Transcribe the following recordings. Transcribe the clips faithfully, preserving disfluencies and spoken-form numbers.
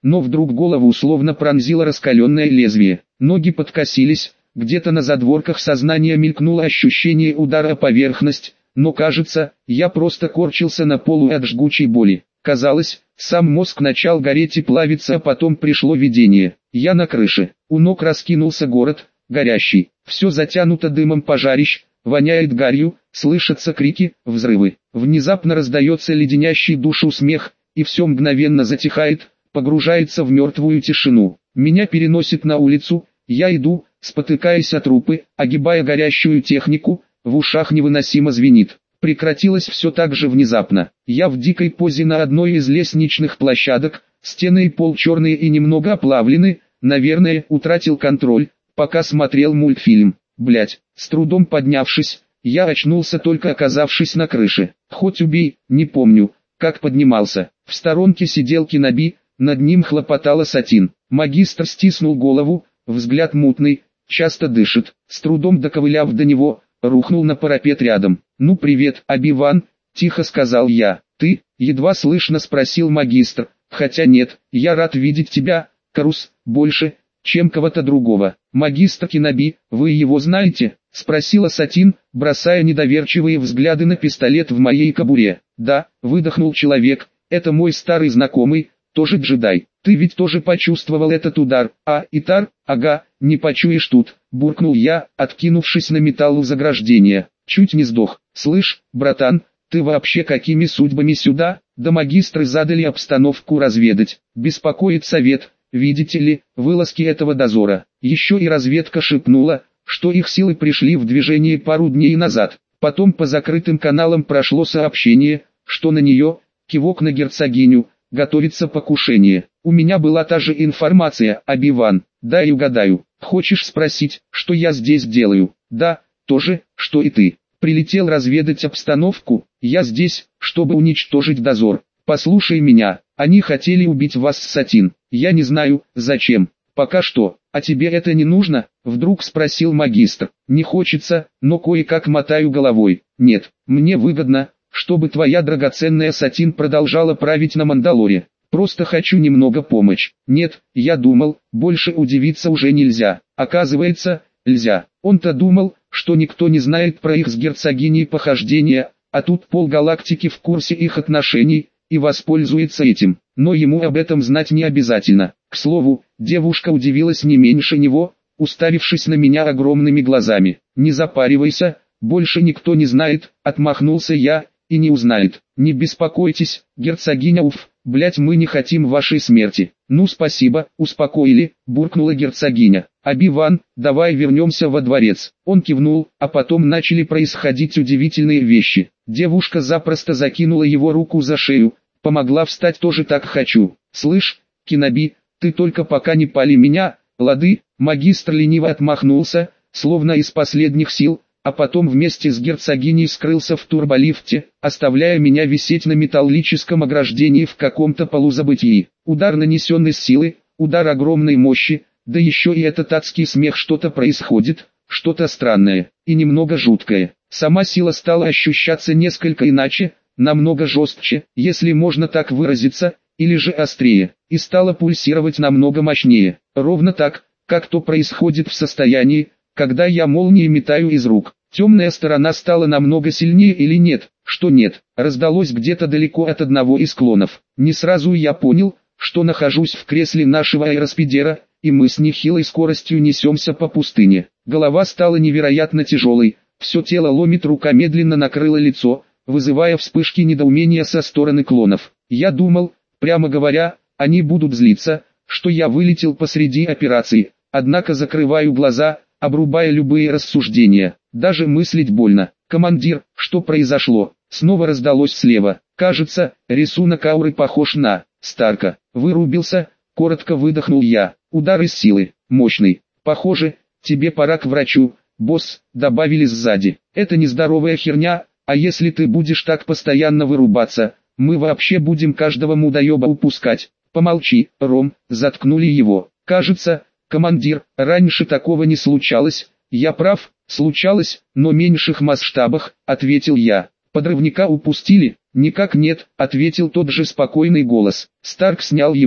но вдруг голову словно пронзило раскаленное лезвие. Ноги подкосились, где-то на задворках сознания мелькнуло ощущение удара о поверхность, но кажется, я просто корчился на полу от жгучей боли. Казалось, сам мозг начал гореть и плавиться, а потом пришло видение. Я на крыше, у ног раскинулся город, горящий, все затянуто дымом пожарищ, воняет гарью, слышатся крики, взрывы. Внезапно раздается леденящий душу смех, и все мгновенно затихает, погружается в мертвую тишину. Меня переносит на улицу, я иду, спотыкаясь о трупы, огибая горящую технику, в ушах невыносимо звенит. Прекратилось все так же внезапно. Я в дикой позе на одной из лестничных площадок, стены и пол черные и немного оплавлены, наверное, утратил контроль, пока смотрел мультфильм. Блять, с трудом поднявшись, я очнулся, только оказавшись на крыше. Хоть убей, не помню, как поднимался. В сторонке сидел Киноби, над ним хлопотала Сатин. Магистр стиснул голову, взгляд мутный, часто дышит. С трудом доковыляв до него, рухнул на парапет рядом. «Ну привет, Оби-Ван», — тихо сказал я. «Ты?» — едва слышно спросил магистр. «Хотя нет, я рад видеть тебя, Карус, больше, чем кого-то другого». «Магистр Киноби, вы его знаете?» — спросила Сатин, бросая недоверчивые взгляды на пистолет в моей кобуре. «Да», — выдохнул человек, — «это мой старый знакомый, тоже джедай. Ты ведь тоже почувствовал этот удар, а, Итар?» «Ага, не почуешь тут», — буркнул я, откинувшись на металл у заграждения. Чуть не сдох. «Слышь, братан, ты вообще какими судьбами сюда?» Да магистры задали обстановку разведать. Беспокоит совет, видите ли, вылазки этого дозора. Еще и разведка шепнула, что их силы пришли в движение пару дней назад. Потом по закрытым каналам прошло сообщение, что на нее, кивок на герцогиню, готовится покушение. У меня была та же информация, Оби-Ван. Дай угадаю. Хочешь спросить, что я здесь делаю? Да, то же, что и ты. Прилетел разведать обстановку. Я здесь, чтобы уничтожить дозор. Послушай меня. Они хотели убить вас с Сатин. Я не знаю, зачем. Пока что. А тебе это не нужно? Вдруг спросил магистр. Не хочется, но кое-как мотаю головой. Нет, мне выгодно, чтобы твоя драгоценная Сатин продолжала править на Мандалоре. Просто хочу немного помочь. Нет, я думал, больше удивиться уже нельзя. Оказывается, нельзя. Он-то думал, что никто не знает про их с герцогиней похождения, а тут полгалактики в курсе их отношений, и воспользуется этим. Но ему об этом знать не обязательно. К слову, девушка удивилась не меньше него, уставившись на меня огромными глазами. «Не запаривайся, больше никто не знает», — отмахнулся я, — «и не узнает. Не беспокойтесь, герцогиня, уф, блять, мы не хотим вашей смерти». «Ну спасибо, успокоили», — буркнула герцогиня. «Оби-Ван, давай вернемся во дворец». Он кивнул, а потом начали происходить удивительные вещи. Девушка запросто закинула его руку за шею, помогла встать, тоже так хочу. «Слышь, Киноби, ты только пока не пали меня, лады?» Магистр лениво отмахнулся, словно из последних сил, а потом вместе с герцогиней скрылся в турболифте, оставляя меня висеть на металлическом ограждении в каком-то полузабытии. Удар нанесенный с силы, удар огромной мощи, да еще и этот адский смех. Что-то происходит, что-то странное и немного жуткое. Сама сила стала ощущаться несколько иначе, намного жестче, если можно так выразиться, или же острее, и стала пульсировать намного мощнее. Ровно так, как то происходит в состоянии, когда я молнией метаю из рук. Темная сторона стала намного сильнее или нет? Что нет, раздалось где-то далеко от одного из клонов. Не сразу я понял, что нахожусь в кресле нашего аэроспидера, и мы с нехилой скоростью несемся по пустыне. Голова стала невероятно тяжелой, все тело ломит, рука медленно накрыла лицо, вызывая вспышки недоумения со стороны клонов. Я думал, прямо говоря, они будут злиться, что я вылетел посреди операции, однако закрываю глаза, обрубая любые рассуждения. Даже мыслить больно. «Командир, что произошло?» Снова раздалось слева. Кажется, рисунок ауры похож на Старка. Вырубился, коротко выдохнул я. Удар из силы, мощный. Похоже, тебе пора к врачу, босс, добавили сзади. Это нездоровая херня, а если ты будешь так постоянно вырубаться, мы вообще будем каждого мудоеба упускать. Помолчи, Ром, заткнули его. Кажется, командир, раньше такого не случалось. Я прав, случалось, но в меньших масштабах, ответил я. Подрывника упустили? Никак нет, ответил тот же спокойный голос. Старк снял его.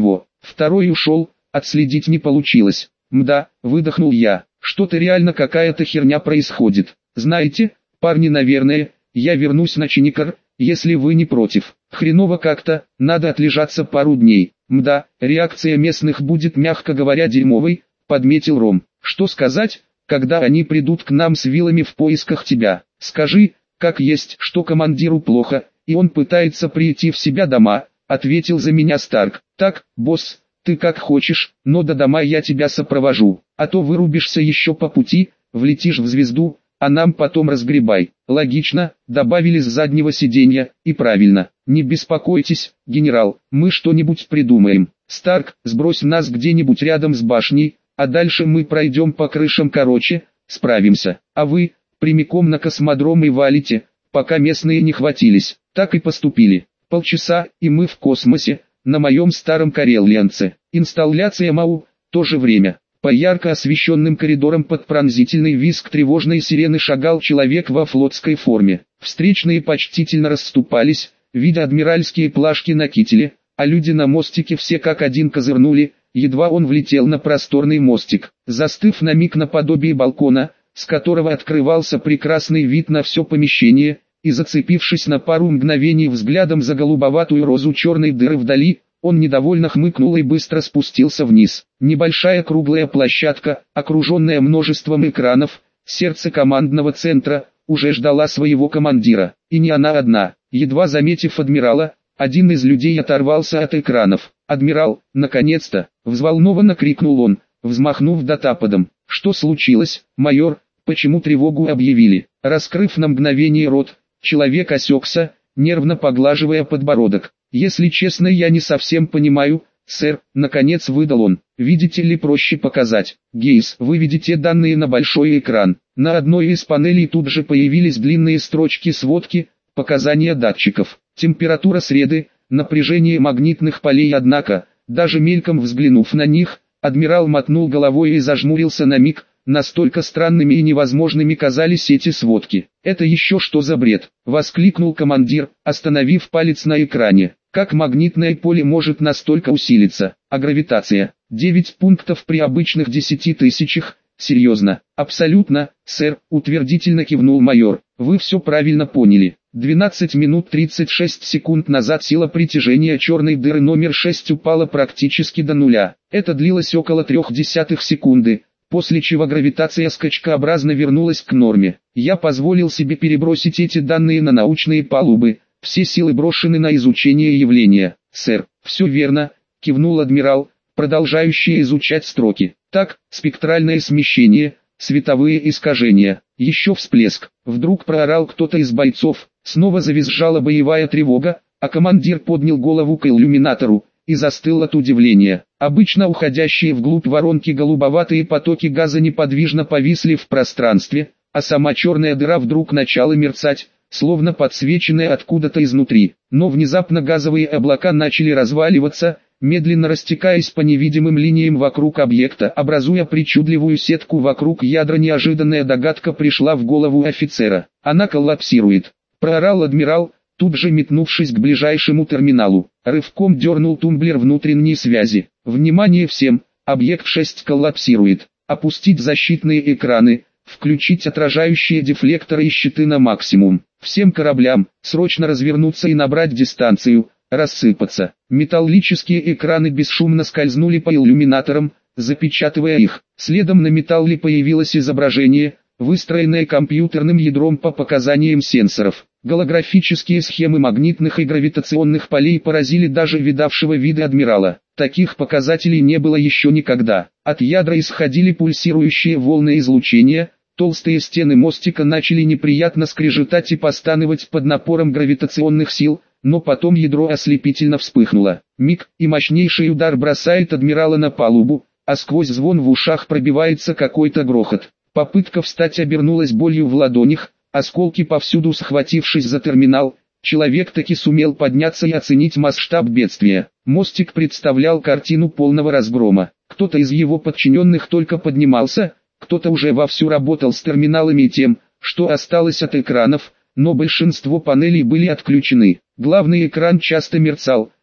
Второй ушел, отследить не получилось. Мда, выдохнул я, что-то реально какая-то херня происходит. Знаете, парни, наверное, я вернусь на Чиникар, если вы не против. Хреново как-то, надо отлежаться пару дней. Мда, реакция местных будет, мягко говоря, дерьмовой, подметил Ром. Что сказать, когда они придут к нам с вилами в поисках тебя? Скажи, как есть, что командиру плохо, и он пытается прийти в себя дома, ответил за меня Старк. Так, босс, ты как хочешь, но до дома я тебя сопровожу, а то вырубишься еще по пути, влетишь в звезду, а нам потом разгребай. Логично, добавили с заднего сиденья, и правильно. Не беспокойтесь, генерал, мы что-нибудь придумаем. Старк, сбрось нас где-нибудь рядом с башней, а дальше мы пройдем по крышам, короче, справимся. А вы, прямиком на космодром и валите, пока местные не хватились. Так и поступили. Полчаса, и мы в космосе, на моем старом Карелианце. Инсталляция МАУ, то же время. По ярко освещенным коридорам под пронзительный визг тревожной сирены шагал человек во флотской форме. Встречные почтительно расступались, видя адмиральские плашки на кителе, а люди на мостике все как один козырнули, едва он влетел на просторный мостик. Застыв на миг наподобие балкона, с которого открывался прекрасный вид на все помещение, и зацепившись на пару мгновений взглядом за голубоватую розу черной дыры вдали, он недовольно хмыкнул и быстро спустился вниз. Небольшая круглая площадка, окруженная множеством экранов, сердце командного центра, уже ждала своего командира. И не она одна. Едва заметив адмирала, один из людей оторвался от экранов. «Адмирал, наконец-то!» — взволнованно крикнул он, взмахнув датаподом. «Что случилось, майор? Почему тревогу объявили?» Раскрыв на мгновение рот, человек осекся, нервно поглаживая подбородок. «Если честно, я не совсем понимаю, сэр», — наконец выдал он. «Видите ли, проще показать. Гейс, выведите данные на большой экран». На одной из панелей тут же появились длинные строчки сводки, показания датчиков, температура среды, напряжение магнитных полей. Однако, даже мельком взглянув на них, адмирал мотнул головой и зажмурился на миг. Настолько странными и невозможными казались эти сводки. «Это еще что за бред?» — воскликнул командир, остановив палец на экране. «Как магнитное поле может настолько усилиться? А гравитация? девять пунктов при обычных десяти тысячах? Серьезно?» «Абсолютно, сэр», — утвердительно кивнул майор. «Вы все правильно поняли. двенадцать минут тридцать шесть секунд назад сила притяжения черной дыры номер шесть упала практически до нуля. Это длилось около трех десятых секунды, после чего гравитация скачкообразно вернулась к норме. Я позволил себе перебросить эти данные на научные палубы. Все силы брошены на изучение явления». «Сэр, все верно», — кивнул адмирал, продолжающий изучать строки. «Так, спектральное смещение, световые искажения, еще всплеск». Вдруг проорал кто-то из бойцов, снова завизжала боевая тревога, а командир поднял голову к иллюминатору и застыл от удивления. Обычно уходящие вглубь воронки голубоватые потоки газа неподвижно повисли в пространстве, а сама черная дыра вдруг начала мерцать, словно подсвеченная откуда-то изнутри. Но внезапно газовые облака начали разваливаться, медленно растекаясь по невидимым линиям вокруг объекта, образуя причудливую сетку вокруг ядра. Неожиданная догадка пришла в голову офицера. «Она коллапсирует», — проорал адмирал, тут же метнувшись к ближайшему терминалу. Рывком дернул тумблер внутренней связи. «Внимание всем, объект шесть коллапсирует. Опустить защитные экраны, включить отражающие дефлекторы и щиты на максимум. Всем кораблям, срочно развернуться и набрать дистанцию, рассыпаться». Металлические экраны бесшумно скользнули по иллюминаторам, запечатывая их. Следом на металле появилось изображение, выстроенное компьютерным ядром по показаниям сенсоров. Голографические схемы магнитных и гравитационных полей поразили даже видавшего виды адмирала. Таких показателей не было еще никогда. От ядра исходили пульсирующие волны излучения, толстые стены мостика начали неприятно скрежетать и постанывать под напором гравитационных сил, но потом ядро ослепительно вспыхнуло. Миг, и мощнейший удар бросает адмирала на палубу, а сквозь звон в ушах пробивается какой-то грохот. Попытка встать обернулась болью в ладонях, осколки повсюду. Схватившись за терминал, человек таки сумел подняться и оценить масштаб бедствия. Мостик представлял картину полного разгрома. Кто-то из его подчиненных только поднимался, кто-то уже вовсю работал с терминалами и тем, что осталось от экранов, но большинство панелей были отключены. Главный экран часто мерцал,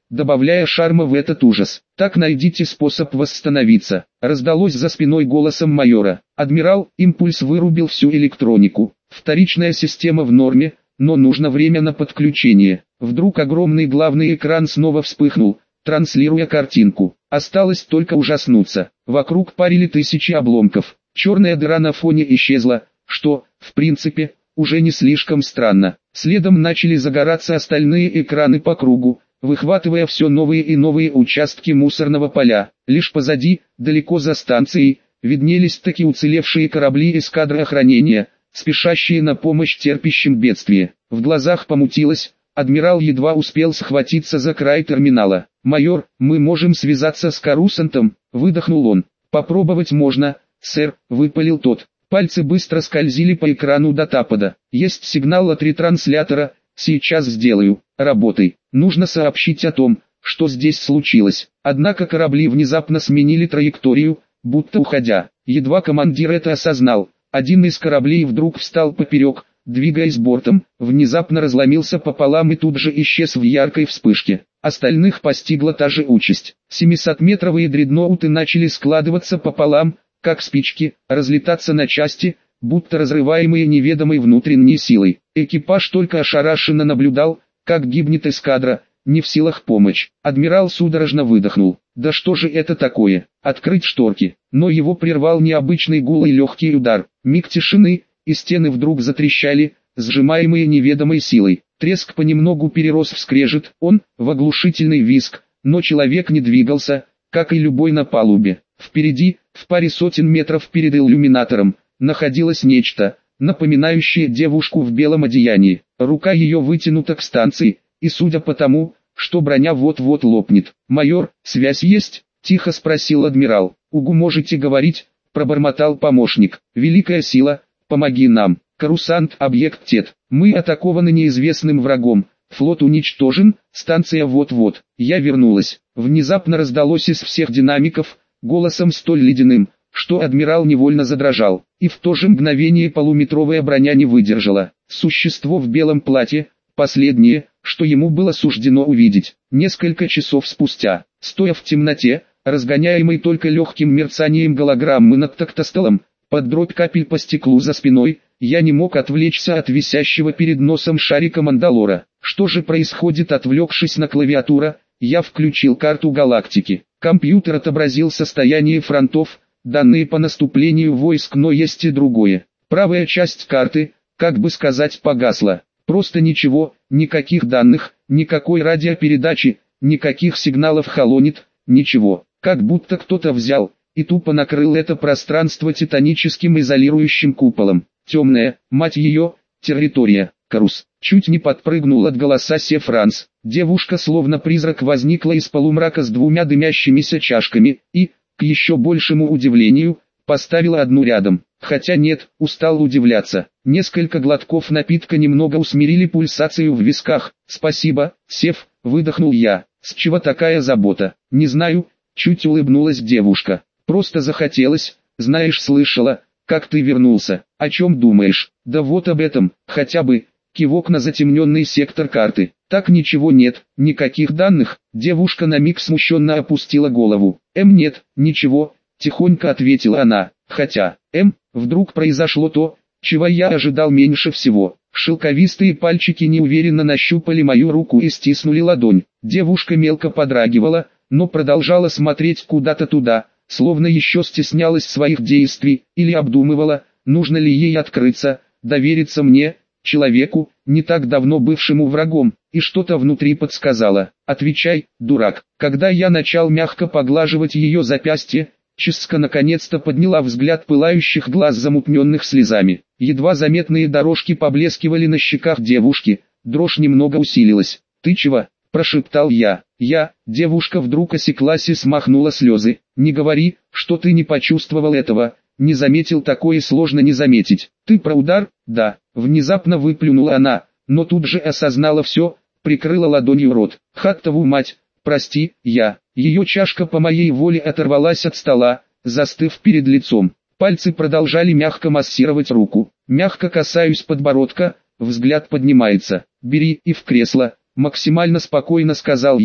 добавляя шарма в этот ужас. «Так найдите способ восстановиться», — раздалось за спиной голосом майора. «Адмирал, импульс вырубил всю электронику. Вторичная система в норме, но нужно время на подключение». Вдруг огромный главный экран снова вспыхнул, транслируя картинку. Осталось только ужаснуться. Вокруг парили тысячи обломков. Черная дыра на фоне исчезла, что, в принципе, уже не слишком странно. Следом начали загораться остальные экраны по кругу, выхватывая все новые и новые участки мусорного поля. Лишь позади, далеко за станцией, виднелись таки уцелевшие корабли эскадры охранения, спешащие на помощь терпящим бедствие. В глазах помутилось, адмирал едва успел схватиться за край терминала. «Майор, мы можем связаться с Карусантом», — выдохнул он. «Попробовать можно, сэр», — выпалил тот. Пальцы быстро скользили по экрану датапада. «Есть сигнал от ретранслятора, сейчас сделаю. Работай. Нужно сообщить о том, что здесь случилось». Однако корабли внезапно сменили траекторию, будто уходя. Едва командир это осознал, один из кораблей вдруг встал поперек, двигаясь бортом, внезапно разломился пополам и тут же исчез в яркой вспышке. Остальных постигла та же участь. семисотметровые дредноуты начали складываться пополам, как спички, разлетаться на части, будто разрываемые неведомой внутренней силой. Экипаж только ошарашенно наблюдал, как гибнет эскадра, не в силах помочь. Адмирал судорожно выдохнул. Да что же это такое? Открыть шторки. Но его прервал необычный гул и легкий удар. Миг тишины, и стены вдруг затрещали, сжимаемые неведомой силой. Треск понемногу перерос в скрежет, он, в оглушительный визг, но человек не двигался, как и любой на палубе. Впереди, в паре сотен метров перед иллюминатором, находилось нечто, напоминающее девушку в белом одеянии. Рука ее вытянута к станции, и судя по тому, что броня вот-вот лопнет. «Майор, связь есть?» – тихо спросил адмирал. «Угу, можете говорить», – пробормотал помощник. «Великая сила, помоги нам. Карусант, объект Тет. Мы атакованы неизвестным врагом. Флот уничтожен, станция вот-вот». Я вернулась. Внезапно раздалось из всех динамиков, голосом столь ледяным, что адмирал невольно задрожал. И в то же мгновение полуметровая броня не выдержала. Существо в белом платье, последнее, что ему было суждено увидеть. Несколько часов спустя, стоя в темноте, разгоняемый только легким мерцанием голограммы над тактостолом, под дробь капель по стеклу за спиной, я не мог отвлечься от висящего перед носом шарика Мандалора. Что же происходит? Отвлекшись на клавиатуру, я включил карту галактики. Компьютер отобразил состояние фронтов, данные по наступлению войск, но есть и другое. Правая часть карты, как бы сказать, погасла. Просто ничего, никаких данных, никакой радиопередачи, никаких сигналов Холонит, ничего. Как будто кто-то взял и тупо накрыл это пространство титаническим изолирующим куполом. Темная, мать ее, территория. Карус чуть не подпрыгнул от голоса Сефранс. Девушка словно призрак возникла из полумрака с двумя дымящимися чашками и, к еще большему удивлению, поставила одну рядом. Хотя нет, устал удивляться. Несколько глотков напитка немного усмирили пульсацию в висках. «Спасибо, Сеф», — выдохнул я. «С чего такая забота?» «Не знаю», — чуть улыбнулась девушка. «Просто захотелось, знаешь, слышала, как ты вернулся. О чем думаешь?» «Да вот об этом, хотя бы». Кивок на затемненный сектор карты. «Так ничего нет, никаких данных». Девушка на миг смущенно опустила голову. «Эм, нет, ничего», — тихонько ответила она. «Хотя, Эм, вдруг произошло то, чего я ожидал меньше всего». Шелковистые пальчики неуверенно нащупали мою руку и стиснули ладонь. Девушка мелко подрагивала, но продолжала смотреть куда-то туда, словно еще стеснялась своих действий, или обдумывала, нужно ли ей открыться, довериться мне, человеку, не так давно бывшему врагом, и что-то внутри подсказало. «Отвечай, дурак». Когда я начал мягко поглаживать ее запястье, Ческа наконец-то подняла взгляд пылающих глаз, замутненных слезами. Едва заметные дорожки поблескивали на щеках девушки, дрожь немного усилилась. «Ты чего?» – прошептал я. «Я». Девушка вдруг осеклась и смахнула слезы. «Не говори, что ты не почувствовал этого, не заметил, такое сложно не заметить». «Ты про удар?» «Да». Внезапно выплюнула она, но тут же осознала все, прикрыла ладонью рот. «Хаттову мать, прости, я». Ее чашка по моей воле оторвалась от стола, застыв перед лицом. Пальцы продолжали мягко массировать руку. Мягко касаюсь подбородка, взгляд поднимается. «Бери и в кресло», максимально спокойно сказал я,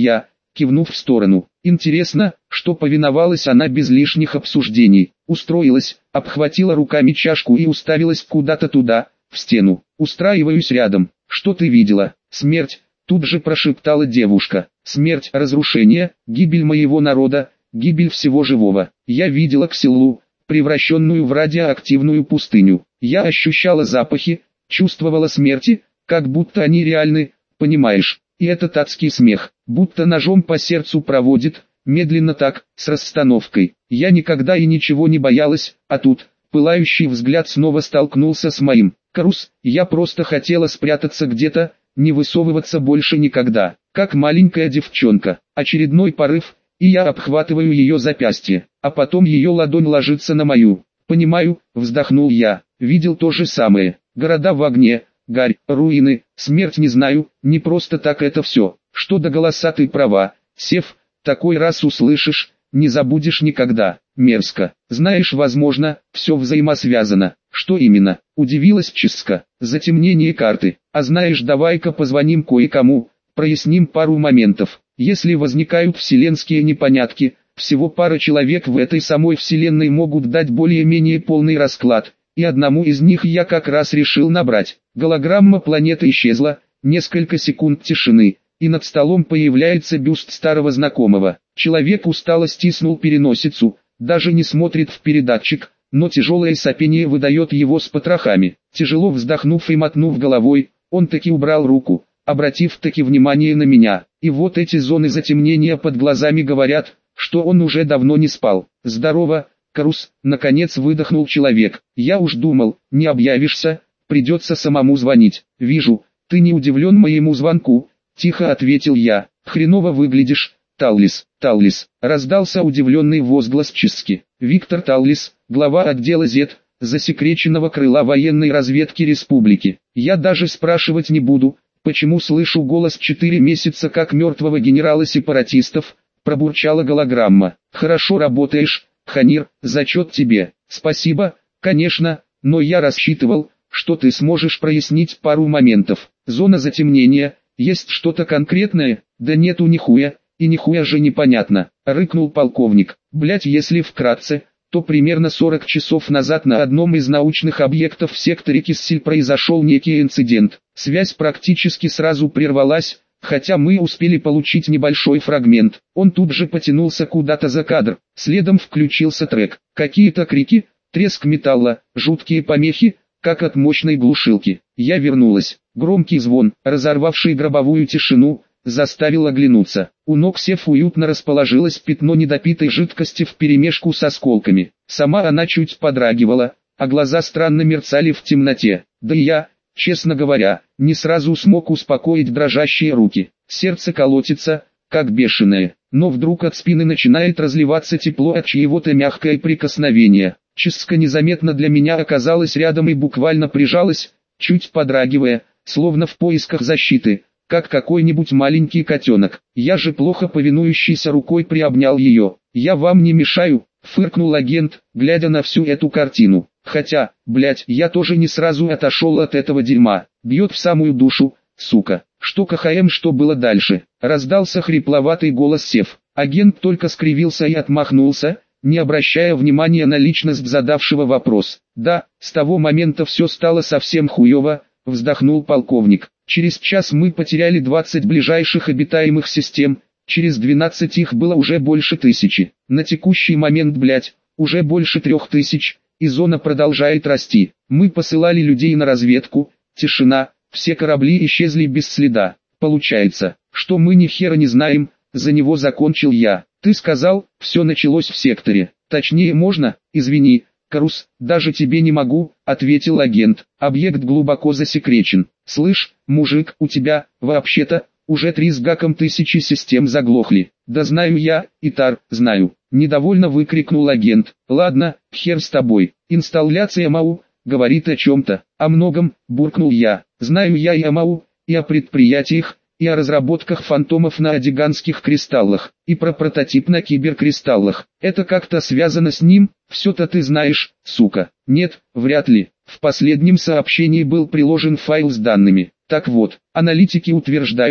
кивнув в сторону. Интересно, что повиновалась она без лишних обсуждений. Устроилась, обхватила руками чашку и уставилась куда-то туда, в стену. Устраиваюсь рядом. Что ты видела? Смерть, тут же прошептала девушка. Смерть, разрушение, гибель моего народа, гибель всего живого. Я видела Ксиллу, превращенную в радиоактивную пустыню. Я ощущала запахи, чувствовала смерти, как будто они реальны, понимаешь? И этот адский смех, будто ножом по сердцу проводит, медленно так, с расстановкой. Я никогда и ничего не боялась, а тут, пылающий взгляд снова столкнулся с моим. Карус, я просто хотела спрятаться где-то, не высовываться больше никогда, как маленькая девчонка. Очередной порыв, и я обхватываю ее запястье, а потом ее ладонь ложится на мою. Понимаю, вздохнул я, видел то же самое. Города в огне, гарь, руины, смерть, не знаю, не просто так это все. Что до голоса, ты права, Сев, такой раз услышишь, не забудешь никогда. Мерзко. Знаешь, возможно, все взаимосвязано. Что именно? Удивилась Чиска. Затемнение карты. А знаешь, давай-ка позвоним кое-кому, проясним пару моментов. Если возникают вселенские непонятки, всего пара человек в этой самой вселенной могут дать более-менее полный расклад, и одному из них я как раз решил набрать. Голограмма планеты исчезла, несколько секунд тишины, и над столом появляется бюст старого знакомого. Человек устало стиснул переносицу, даже не смотрит в передатчик, но тяжелое сопение выдает его с потрохами. Тяжело вздохнув и мотнув головой, он таки убрал руку, обратив таки внимание на меня. И вот эти зоны затемнения под глазами говорят, что он уже давно не спал. «Здорово, Карус», наконец выдохнул человек. «Я уж думал, не объявишься, придется самому звонить». «Вижу, ты не удивлен моему звонку», — тихо ответил я. «Хреново выглядишь, Таллис». «Таллис», — раздался удивленный возглас Чиски. «Виктор Таллис, глава отдела зет, засекреченного крыла военной разведки республики. Я даже спрашивать не буду, почему слышу голос четыре месяца как мертвого генерала сепаратистов», — пробурчала голограмма. «Хорошо работаешь, Ханир, зачет тебе». «Спасибо, конечно, но я рассчитывал, что ты сможешь прояснить пару моментов. Зона затемнения, есть что-то конкретное?» «Да нету нихуя, и нихуя же непонятно», — рыкнул полковник. «Блять, если вкратце, то примерно сорок часов назад на одном из научных объектов в секторе Киссиль произошел некий инцидент. Связь практически сразу прервалась, хотя мы успели получить небольшой фрагмент. Он тут же потянулся куда-то за кадр, следом включился трек. Какие-то крики, треск металла, жуткие помехи, как от мощной глушилки. Я вернулась. Громкий звон, разорвавший гробовую тишину, заставил оглянуться. У ног Сев уютно расположилось пятно недопитой жидкости вперемешку с осколками. Сама она чуть подрагивала, а глаза странно мерцали в темноте. Да и я, честно говоря, не сразу смог успокоить дрожащие руки. Сердце колотится, как бешеное, но вдруг от спины начинает разливаться тепло от чьего-то мягкое прикосновение. Чиска незаметно для меня оказалась рядом и буквально прижалась, чуть подрагивая, словно в поисках защиты, как какой-нибудь маленький котенок. Я же плохо повинующейся рукой приобнял ее. «Я вам не мешаю», — фыркнул агент, глядя на всю эту картину. «Хотя, блять, я тоже не сразу отошел от этого дерьма. Бьет в самую душу, сука». «Что КХМ, что было дальше?» — раздался хрипловатый голос Сев. Агент только скривился и отмахнулся, не обращая внимания на личность задавшего вопрос. «Да, с того момента все стало совсем хуево», — вздохнул полковник. «Через час мы потеряли двадцать ближайших обитаемых систем, через двенадцать их было уже больше тысячи. На текущий момент, блять, уже больше трех тысяч, и зона продолжает расти. Мы посылали людей на разведку, тишина, все корабли исчезли без следа. Получается, что мы ни хера не знаем», — за него закончил я. «Ты сказал, все началось в секторе. Точнее можно, извини, Карус, даже тебе не могу», — ответил агент. «Объект глубоко засекречен. Слышь, мужик, у тебя, вообще-то, уже три с гаком тысячи систем заглохли». «Да знаю я, Итар, знаю», — недовольно выкрикнул агент. «Ладно, хер с тобой. Инсталляция МАУ, говорит о чем-то, о многом», — буркнул я. «Знаю я и о МАУ, и о предприятиях, и о разработках фантомов на адиганских кристаллах, и про прототип на киберкристаллах. Это как-то связано с ним, все-то ты знаешь, сука». «Нет, вряд ли. В последнем сообщении был приложен файл с данными. Так вот, аналитики утверждают,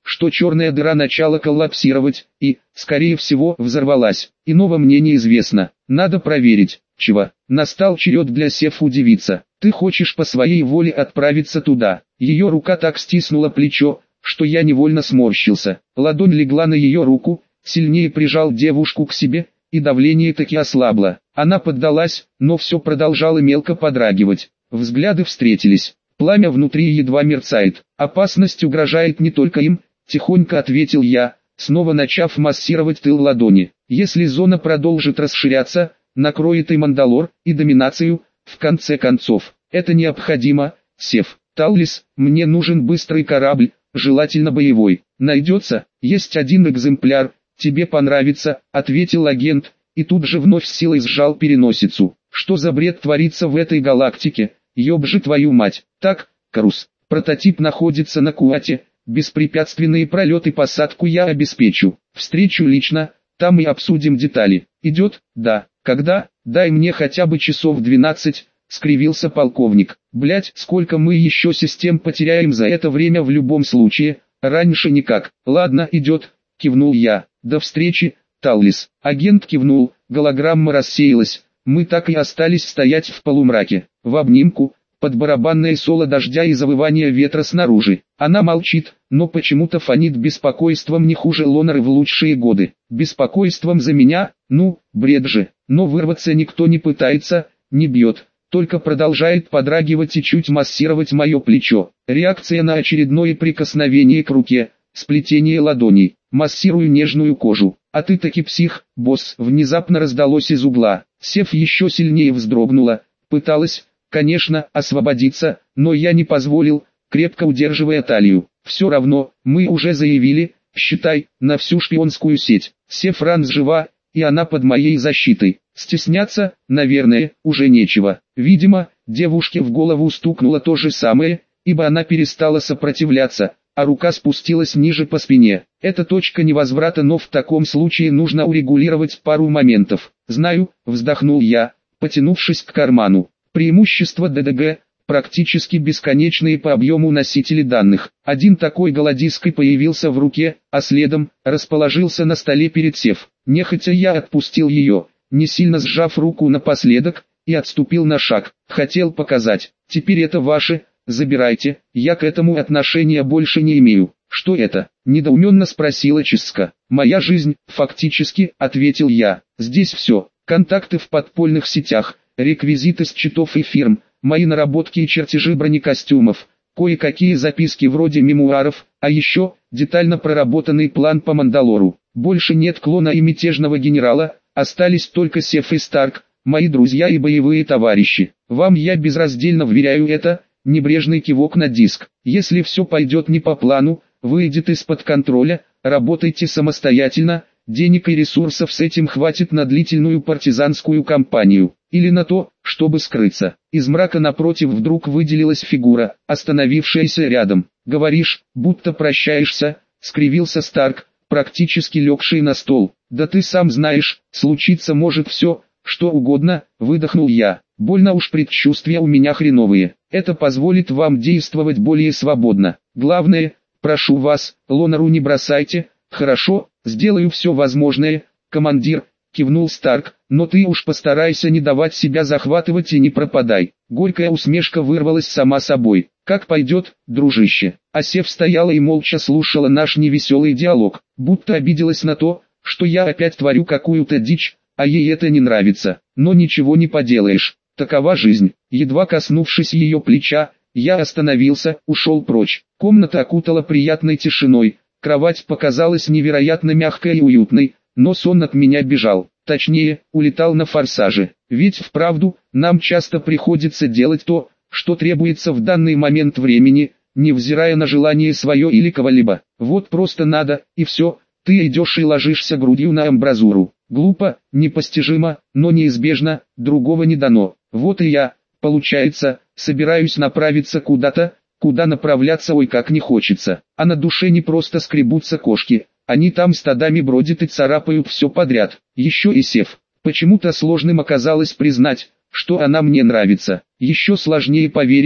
что черная дыра начала коллапсировать и, скорее всего, взорвалась. Иного мне неизвестно. Надо проверить. Чего? Настал черед для Сеф удивиться. Ты хочешь по своей воле отправиться туда? Ее рука так стиснула плечо, что я невольно сморщился. Ладонь легла на ее руку, сильнее прижал девушку к себе, и давление таки ослабло. Она поддалась, но все продолжало мелко подрагивать. Взгляды встретились. Пламя внутри едва мерцает. Опасность угрожает не только им, тихонько ответил я, снова начав массировать тыл ладони. Если зона продолжит расширяться, накроет и Мандалор, и доминацию, в конце концов. Это необходимо, Сеф. Таллис, мне нужен быстрый корабль, желательно боевой. Найдется, есть один экземпляр, тебе понравится, ответил агент, и тут же вновь с силой сжал переносицу. Что за бред творится в этой галактике, ёб же твою мать. Так, Карус, прототип находится на Куате, беспрепятственные пролеты и посадку я обеспечу. Встречу лично, там и обсудим детали. Идет? Да. Когда? Дай мне хотя бы часов двенадцать, скривился полковник. Блять, сколько мы еще систем потеряем за это время в любом случае, раньше никак. Ладно, идет, кивнул я. До встречи, Таллис. Агент кивнул, голограмма рассеялась. Мы так и остались стоять в полумраке, в обнимку, под барабанное соло дождя и завывание ветра снаружи. Она молчит, но почему-то фонит беспокойством не хуже Лонары в лучшие годы. Беспокойством за меня? Ну, бред же. Но вырваться никто не пытается, не бьет, только продолжает подрагивать и чуть массировать мое плечо. Реакция на очередное прикосновение к руке, сплетение ладоней. Массирую нежную кожу. А ты таки псих, босс. Внезапно раздалось из угла. Сеф еще сильнее вздрогнула. Пыталась, конечно, освободиться, но я не позволил, крепко удерживая талию. Все равно, мы уже заявили, считай, на всю шпионскую сеть. Сеф Ранс жива, и она под моей защитой. Стесняться, наверное, уже нечего. Видимо, девушке в голову стукнуло то же самое, ибо она перестала сопротивляться, а рука спустилась ниже по спине. Это точка невозврата, но в таком случае нужно урегулировать пару моментов. Знаю, вздохнул я, потянувшись к карману. Преимущество ДДГ – практически бесконечные по объему носители данных. Один такой голодиской появился в руке, а следом расположился на столе перед Сеф. Нехотя я отпустил ее, не сильно сжав руку напоследок, и отступил на шаг. Хотел показать, теперь это ваше, забирайте, я к этому отношения больше не имею. Что это? Недоуменно спросила Чиска. Моя жизнь, фактически, ответил я. Здесь все, контакты в подпольных сетях, реквизиты с счетов и фирм, мои наработки и чертежи бронекостюмов, кое-какие записки вроде мемуаров, а еще детально проработанный план по Мандалору. Больше нет клона и мятежного генерала, остались только Сеф и Старк, мои друзья и боевые товарищи. Вам я безраздельно вверяю это, небрежный кивок на диск. Если все пойдет не по плану, выйдет из-под контроля, работайте самостоятельно, денег и ресурсов с этим хватит на длительную партизанскую кампанию. Или на то, чтобы скрыться. Из мрака напротив вдруг выделилась фигура, остановившаяся рядом. «Говоришь, будто прощаешься», — скривился Старк, практически легший на стол. «Да ты сам знаешь, случиться может все, что угодно», — выдохнул я. «Больно уж предчувствия у меня хреновые. Это позволит вам действовать более свободно. Главное, прошу вас, Лонару не бросайте». «Хорошо, сделаю все возможное, командир», — кивнул Старк, «но ты уж постарайся не давать себя захватывать и не пропадай». Горькая усмешка вырвалась сама собой. «Как пойдет, дружище». Асеф стояла и молча слушала наш невеселый диалог, будто обиделась на то, что я опять творю какую-то дичь, а ей это не нравится. Но ничего не поделаешь, такова жизнь. Едва коснувшись ее плеча, я остановился, ушел прочь. Комната окутала приятной тишиной. Кровать показалась невероятно мягкой и уютной, но сон от меня бежал, точнее, улетал на форсаже. Ведь вправду, нам часто приходится делать то, что требуется в данный момент времени, невзирая на желание свое или кого-либо. Вот просто надо, и все, ты идешь и ложишься грудью на амбразуру. Глупо, непостижимо, но неизбежно, другого не дано. Вот и я, получается, собираюсь направиться куда-то, куда направляться ой как не хочется, а на душе не просто скребутся кошки, они там стадами бродят и царапают все подряд. Еще и Сеф. Почему-то сложным оказалось признать, что она мне нравится. Еще сложнее поверить,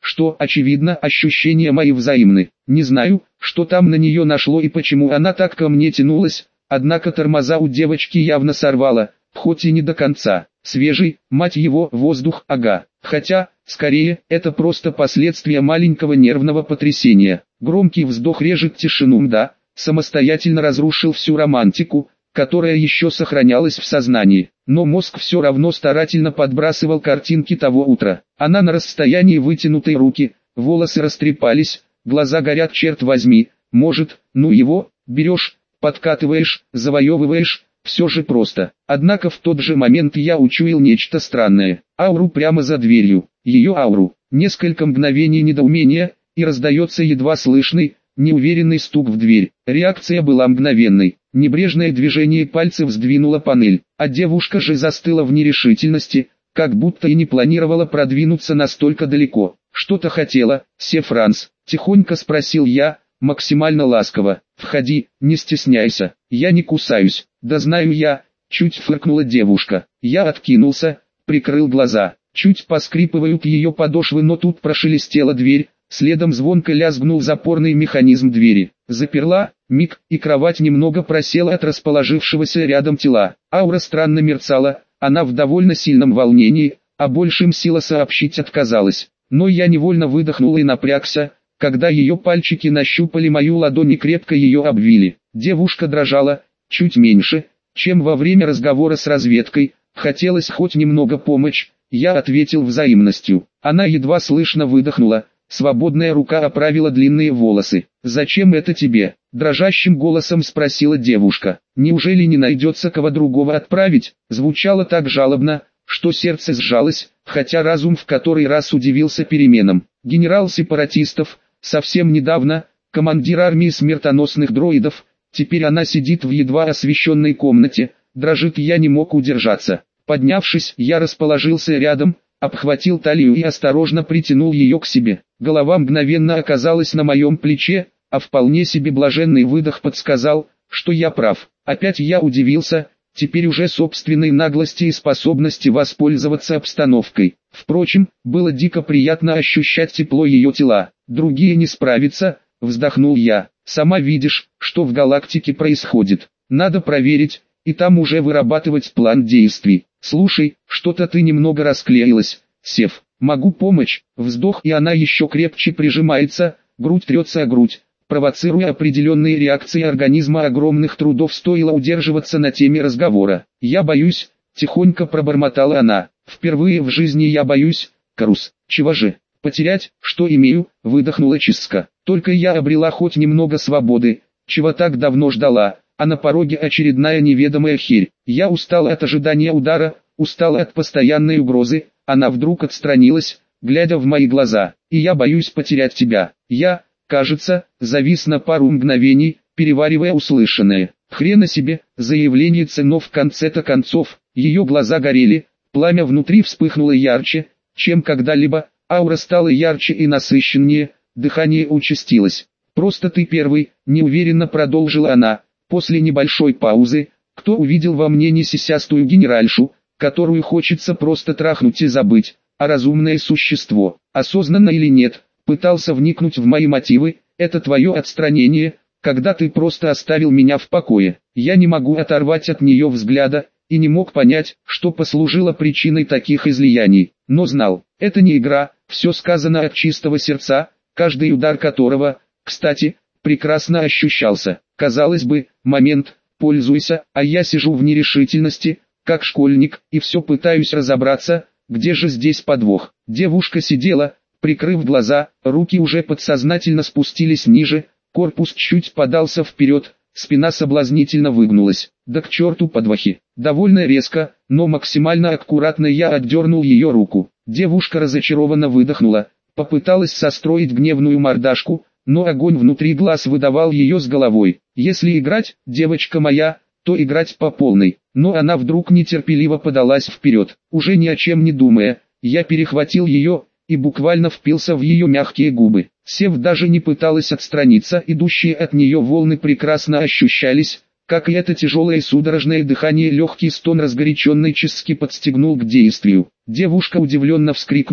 что, очевидно, ощущения мои взаимны. Не знаю, что там на нее нашло и почему она так ко мне тянулась, однако тормоза у девочки явно сорвала, хоть и не до конца. Свежий, мать его, воздух, ага. Хотя, скорее, это просто последствия маленького нервного потрясения. Громкий вздох режет тишину, да, самостоятельно разрушил всю романтику, которая еще сохранялась в сознании. Но мозг все равно старательно подбрасывал картинки того утра. Она на расстоянии вытянутой руки, волосы растрепались, глаза горят, черт возьми. Может, ну его, берешь, подкатываешь, завоевываешь, все же просто. Однако в тот же момент я учуял нечто странное. Ауру прямо за дверью. Ее ауру. Несколько мгновений недоумения, и раздается едва слышный, неуверенный стук в дверь. Реакция была мгновенной. Небрежное движение пальцев сдвинуло панель, а девушка же застыла в нерешительности, как будто и не планировала продвинуться настолько далеко. «Что-то хотела, Сефранс?» – тихонько спросил я, максимально ласково. «Входи, не стесняйся, я не кусаюсь». «Да знаю я», – чуть фыркнула девушка. Я откинулся, прикрыл глаза. Чуть поскрипывают ее подошвы, но тут прошелестела дверь. Следом звонко лязгнул запорный механизм двери. Заперла, миг, и кровать немного просела от расположившегося рядом тела. Аура странно мерцала, она в довольно сильном волнении, а большим сила сообщить отказалась. Но я невольно выдохнул и напрягся, когда ее пальчики нащупали мою ладонь и крепко ее обвили. Девушка дрожала, чуть меньше, чем во время разговора с разведкой. Хотелось хоть немного помочь, я ответил взаимностью. Она едва слышно выдохнула. Свободная рука оправила длинные волосы. «Зачем это тебе?» – дрожащим голосом спросила девушка. «Неужели не найдется кого другого отправить?» Звучало так жалобно, что сердце сжалось, хотя разум в который раз удивился переменам. Генерал сепаратистов, совсем недавно, командир армии смертоносных дроидов, теперь она сидит в едва освещенной комнате, дрожит, я не мог удержаться. Поднявшись, я расположился рядом, обхватил талию и осторожно притянул ее к себе. Голова мгновенно оказалась на моем плече, а вполне себе блаженный выдох подсказал, что я прав. Опять я удивился, теперь уже собственной наглости и способности воспользоваться обстановкой. Впрочем, было дико приятно ощущать тепло ее тела. Другие не справятся, вздохнул я. Сама видишь, что в галактике происходит. Надо проверить, и там уже вырабатывать план действий. Слушай, что-то ты немного расклеилась, Сев. Могу помочь? Вздох, и она еще крепче прижимается, грудь трется о грудь, провоцируя определенные реакции организма. Огромных трудов стоило удерживаться на теме разговора. Я боюсь, тихонько пробормотала она. Впервые в жизни я боюсь, Карус. Чего же? Потерять, что имею, выдохнула Чиска. Только я обрела хоть немного свободы, чего так давно ждала. А на пороге очередная неведомая херь. Я устал от ожидания удара, устал от постоянной угрозы. Она вдруг отстранилась, глядя в мои глаза. И я боюсь потерять тебя. Я, кажется, завис на пару мгновений, переваривая услышанное. Хрена себе, заявление, но в конце-то концов, ее глаза горели, пламя внутри вспыхнуло ярче, чем когда-либо, аура стала ярче и насыщеннее, дыхание участилось. «Просто ты первый», неуверенно продолжила она. После небольшой паузы, кто увидел во мне не сисястую генеральшу, которую хочется просто трахнуть и забыть, а разумное существо, осознанно или нет, пытался вникнуть в мои мотивы. Это твое отстранение, когда ты просто оставил меня в покое. Я не могу оторвать от нее взгляда, и не мог понять, что послужило причиной таких излияний, но знал, это не игра, все сказано от чистого сердца, каждый удар которого, кстати, прекрасно ощущался. Казалось бы, момент, пользуйся, а я сижу в нерешительности, как школьник, и все пытаюсь разобраться, где же здесь подвох. Девушка сидела, прикрыв глаза, руки уже подсознательно спустились ниже, корпус чуть подался вперед, спина соблазнительно выгнулась. Да к черту подвохи. Довольно резко, но максимально аккуратно я отдернул ее руку. Девушка разочарованно выдохнула, попыталась состроить гневную мордашку, но огонь внутри глаз выдавал ее с головой. Если играть, девочка моя, то играть по полной. Но она вдруг нетерпеливо подалась вперед. Уже ни о чем не думая, я перехватил ее и буквально впился в ее мягкие губы. Сев даже не пыталась отстраниться, идущие от нее волны прекрасно ощущались, как и это тяжелое судорожное дыхание. Легкий стон разгоряченной Чиски подстегнул к действию. Девушка удивленно вскрикнула,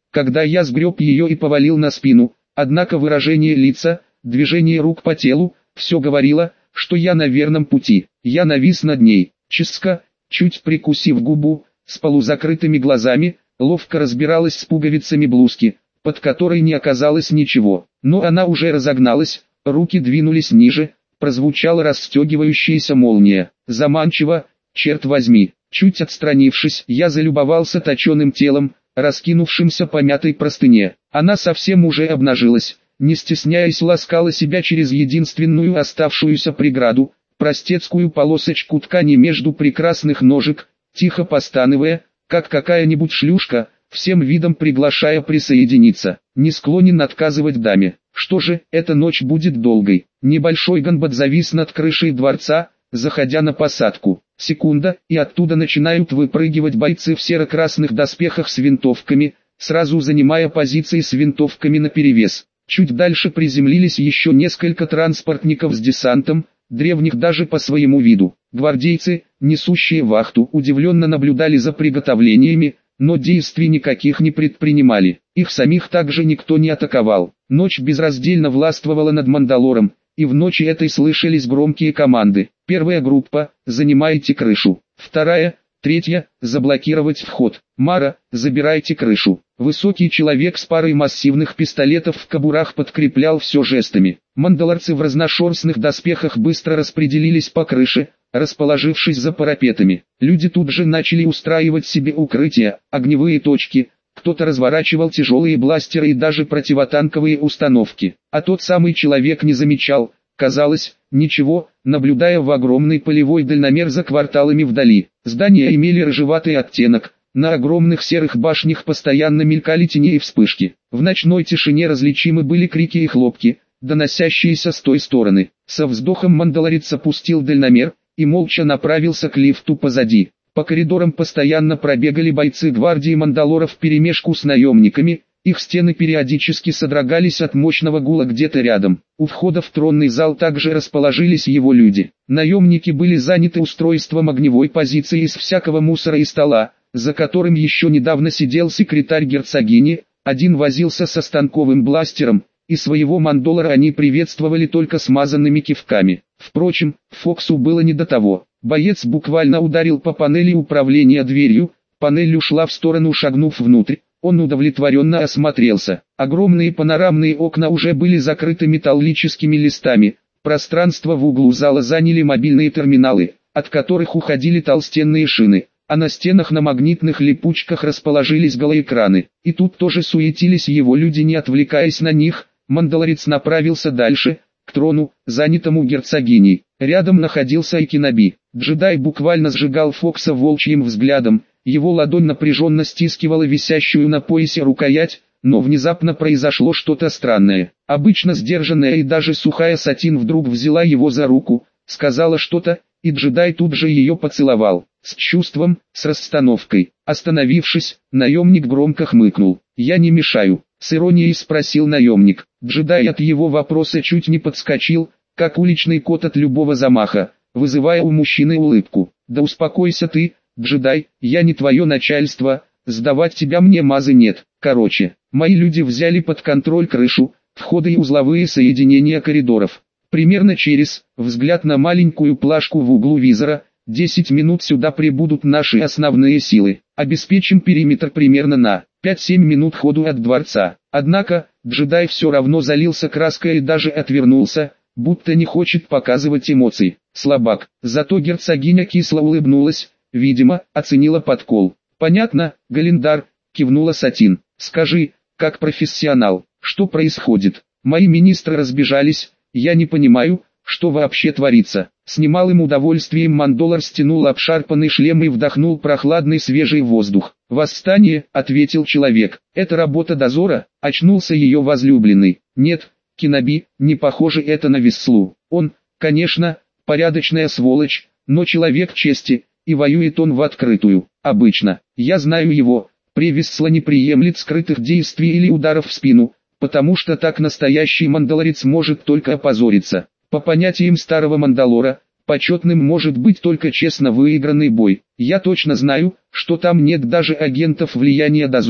когда я сгреб ее и повалил на спину, однако выражение лица, движение рук по телу, все говорило, что я на верном пути. Я навис над ней, Ческа, чуть прикусив губу, с полузакрытыми глазами, ловко разбиралась с пуговицами блузки, под которой не оказалось ничего. Но она уже разогналась, руки двинулись ниже, прозвучала расстегивающаяся молния. Заманчиво, черт возьми. Чуть отстранившись, я залюбовался точеным телом, раскинувшимся по мятой простыне. Она совсем уже обнажилась, не стесняясь ласкала себя через единственную оставшуюся преграду, простецкую полосочку ткани между прекрасных ножек, тихо постанывая, как какая-нибудь шлюшка, всем видом приглашая присоединиться. Не склонен отказывать даме. Что же, эта ночь будет долгой. Небольшой гонбот завис над крышей дворца, заходя на посадку. Секунда, и оттуда начинают выпрыгивать бойцы в серо-красных доспехах с винтовками, сразу занимая позиции с винтовками наперевес. Чуть дальше приземлились еще несколько транспортников с десантом, древних даже по своему виду. Гвардейцы, несущие вахту, удивленно наблюдали за приготовлениями, но действий никаких не предпринимали. Их самих также никто не атаковал. Ночь безраздельно властвовала над Мандалором, и в ночи этой слышались громкие команды. Первая группа – занимайте крышу. Вторая, третья – заблокировать вход. Мара, забирайте крышу. Высокий человек с парой массивных пистолетов в кобурах подкреплял все жестами. Мандалорцы в разношерстных доспехах быстро распределились по крыше, расположившись за парапетами. Люди тут же начали устраивать себе укрытия, огневые точки. Кто-то разворачивал тяжелые бластеры и даже противотанковые установки. А тот самый человек не замечал, казалось, ничего, наблюдая в огромный полевой дальномер за кварталами вдали. Здания имели рыжеватый оттенок, на огромных серых башнях постоянно мелькали тени и вспышки. В ночной тишине различимы были крики и хлопки, доносящиеся с той стороны. Со вздохом мандалорец опустил дальномер и молча направился к лифту позади. По коридорам постоянно пробегали бойцы гвардии Мандалора вперемешку с наемниками, их стены периодически содрогались от мощного гула где-то рядом. У входа в тронный зал также расположились его люди. Наемники были заняты устройством огневой позиции из всякого мусора и стола, за которым еще недавно сидел секретарь герцогини, один возился со станковым бластером, и своего мандолора они приветствовали только смазанными кивками. Впрочем, Фоксу было не до того. Боец буквально ударил по панели управления дверью, панель ушла в сторону, шагнув внутрь. Он удовлетворенно осмотрелся. Огромные панорамные окна уже были закрыты металлическими листами. Пространство в углу зала заняли мобильные терминалы, от которых уходили толстенные шины, а на стенах на магнитных липучках расположились голоэкраны. И тут тоже суетились его люди, не отвлекаясь на них. Мандалорец направился дальше, к трону, занятому герцогиней. Рядом находился и Киноби. Джедай буквально сжигал Фокса волчьим взглядом, его ладонь напряженно стискивала висящую на поясе рукоять, но внезапно произошло что-то странное. Обычно сдержанная и даже сухая Сатин вдруг взяла его за руку, сказала что-то, и Джедай тут же ее поцеловал. С чувством, с расстановкой. Остановившись, наемник громко хмыкнул. «Я не мешаю», — с иронией спросил наемник. Джедай от его вопроса чуть не подскочил, как уличный кот от любого замаха, вызывая у мужчины улыбку. «Да успокойся ты, Джедай, я не твое начальство, сдавать тебя мне мазы нет. Короче, мои люди взяли под контроль крышу, входы и узловые соединения коридоров. Примерно через, взгляд на маленькую плашку в углу визора, десять минут сюда прибудут наши основные силы. Обеспечим периметр примерно на пять-семь минут ходу от дворца». Однако, Джедай все равно залился краской и даже отвернулся, будто не хочет показывать эмоций. Слабак. Зато герцогиня кисло улыбнулась, видимо, оценила подкол. «Понятно, Галиндар», — кивнула Сатин. «Скажи, как профессионал, что происходит? Мои министры разбежались, я не понимаю, что вообще творится». С немалым удовольствием Мандолор стянул обшарпанный шлем и вдохнул прохладный свежий воздух. «Восстание», — ответил человек. «Это работа дозора?» — очнулся ее возлюбленный. «Нет, Киноби, не похоже это на Весслу. Он, конечно, порядочная сволочь, но человек чести, и воюет он в открытую. Обычно, я знаю его, Превесла не приемлет скрытых действий или ударов в спину, потому что так настоящий мандалорец может только опозориться. По понятиям старого Мандалора, почетным может быть только честно выигранный бой. Я точно знаю, что там нет даже агентов влияния дозора,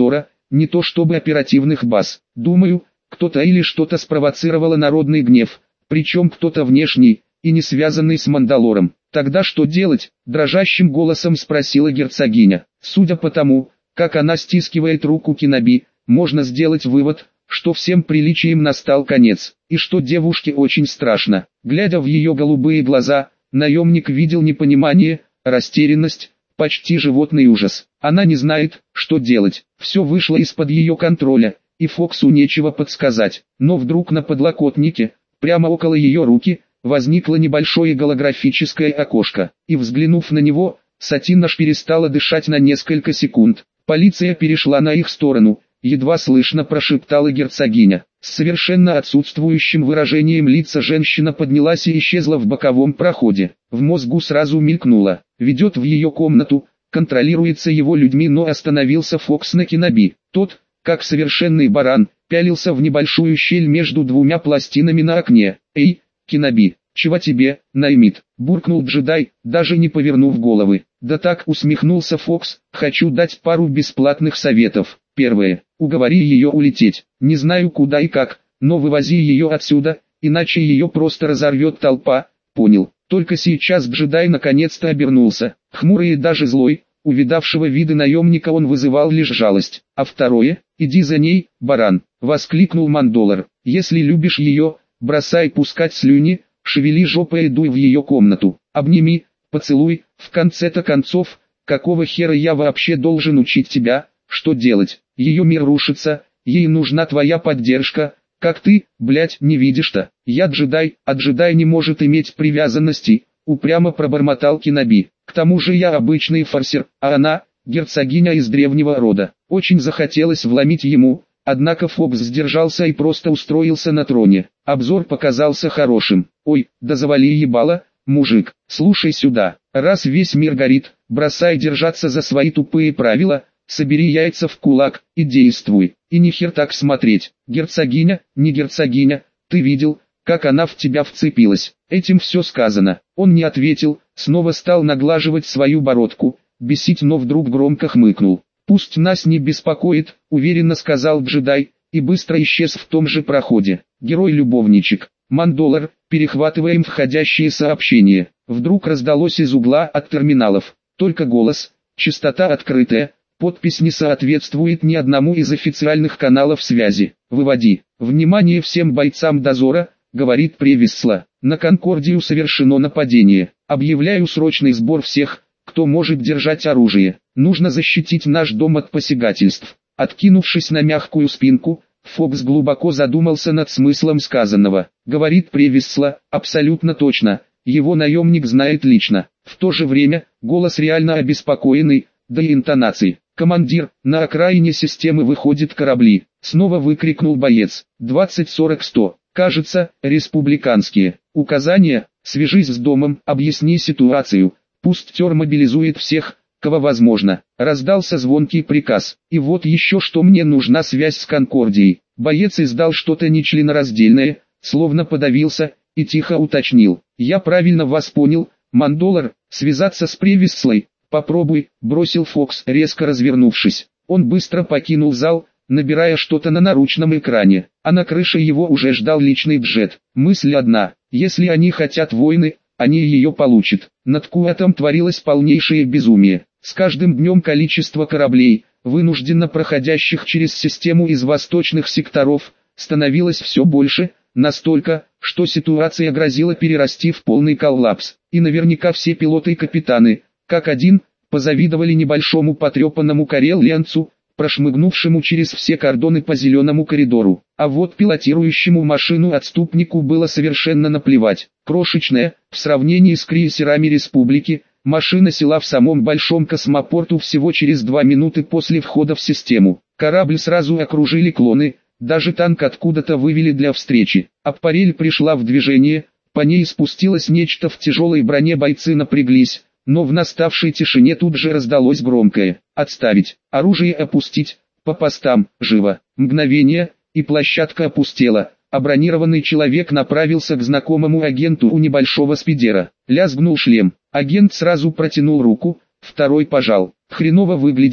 не то чтобы оперативных баз. Думаю, кто-то или что-то спровоцировало народный гнев, причем кто-то внешний и не связанный с Мандалором. Тогда что делать? Дрожащим голосом спросила герцогиня. Судя по тому, как она стискивает руку Киноби, можно сделать вывод, что всем приличиям настал конец, и что девушке очень страшно. Глядя в ее голубые глаза, наемник видел непонимание, растерянность, почти животный ужас. Она не знает, что делать. Все вышло из-под ее контроля, и Фоксу нечего подсказать. Но вдруг на подлокотнике, прямо около ее руки, возникло небольшое голографическое окошко, и взглянув на него, Сатинаш перестала дышать на несколько секунд. Полиция перешла на их сторону, едва слышно прошептала герцогиня. С совершенно отсутствующим выражением лица женщина поднялась и исчезла в боковом проходе. В мозгу сразу мелькнуло: ведет в ее комнату, контролируется его людьми, но остановился Фокс на Киноби. Тот, как совершенный баран, пялился в небольшую щель между двумя пластинами на окне. «Эй, Киноби, чего тебе, Наймит?» — буркнул джедай, даже не повернув головы. «Да так», — усмехнулся Фокс, — «хочу дать пару бесплатных советов. Первое. Уговори ее улететь. Не знаю куда и как, но вывози ее отсюда, иначе ее просто разорвет толпа». «Понял». Только сейчас джедай наконец-то обернулся. Хмурый и даже злой, увидавшего виды наемника он вызывал лишь жалость. «А второе, иди за ней, баран», — воскликнул Мандолор. «Если любишь ее, бросай пускать слюни, шевели жопой и дуй в ее комнату. Обними, поцелуй, в конце-то концов, какого хера я вообще должен учить тебя, что делать? Ее мир рушится, ей нужна твоя поддержка, как ты, блять, не видишь-то? Я джедай, а джедай не может иметь привязанности», — упрямо пробормотал Киноби. «К тому же я обычный форсер, а она, герцогиня из древнего рода». Очень захотелось вломить ему, однако Фокс сдержался и просто устроился на троне. Обзор показался хорошим. «Ой, да завали ебало, мужик, слушай сюда, раз весь мир горит, бросай держаться за свои тупые правила, собери яйца в кулак и действуй, и ни хер так смотреть. Герцогиня, не герцогиня, ты видел, как она в тебя вцепилась?» Этим все сказано. Он не ответил, снова стал наглаживать свою бородку, бесить, но вдруг громко хмыкнул. «Пусть нас не беспокоит», — уверенно сказал джедай, и быстро исчез в том же проходе. Герой-любовничек. Мандолор, перехватываем входящие сообщения. Вдруг раздалось из угла от терминалов. Только голос, частота открытая, подпись не соответствует ни одному из официальных каналов связи. «Выводи. Внимание всем бойцам дозора», — говорит Превисла. «На Конкордию совершено нападение. Объявляю срочный сбор всех, кто может держать оружие. Нужно защитить наш дом от посягательств». Откинувшись на мягкую спинку, Фокс глубоко задумался над смыслом сказанного. Говорит Превисла, абсолютно точно, его наемник знает лично. В то же время, голос реально обеспокоенный, да и интонации. «Командир, на окраине системы выходят корабли», — снова выкрикнул боец. «двадцать сорок сто, кажется, республиканские. Указания: свяжись с домом, объясни ситуацию, пусть тер мобилизует всех, кого возможно». Раздался звонкий приказ. «И вот еще что, мне нужна связь с Конкордией». Боец издал что-то нечленораздельное, словно подавился, и тихо уточнил: «Я правильно вас понял, Мандолор, связаться с Превислой?» «Попробуй», — бросил Фокс, резко развернувшись. Он быстро покинул зал, набирая что-то на наручном экране, а на крыше его уже ждал личный джет. Мысль одна: если они хотят войны, они ее получат. Над Куатом творилось полнейшее безумие. С каждым днем количество кораблей, вынужденно проходящих через систему из восточных секторов, становилось все больше, настолько, что ситуация грозила перерасти в полный коллапс. И наверняка все пилоты и капитаны, как один, позавидовали небольшому потрепанному карелианцу, прошмыгнувшему через все кордоны по зеленому коридору. А вот пилотирующему машину отступнику было совершенно наплевать. Крошечная, в сравнении с крейсерами республики, машина села в самом большом космопорту всего через два минуты после входа в систему. Корабль сразу окружили клоны, даже танк откуда-то вывели для встречи. Аппарель пришла в движение, по ней спустилось нечто в тяжелой броне, бойцы напряглись. Но в наставшей тишине тут же раздалось громкое: «Отставить, оружие опустить, по постам, живо». Мгновение, и площадка опустела, а бронированный человек направился к знакомому агенту у небольшого спидера. Лязгнул шлем, агент сразу протянул руку, второй пожал. «Хреново выглядишь,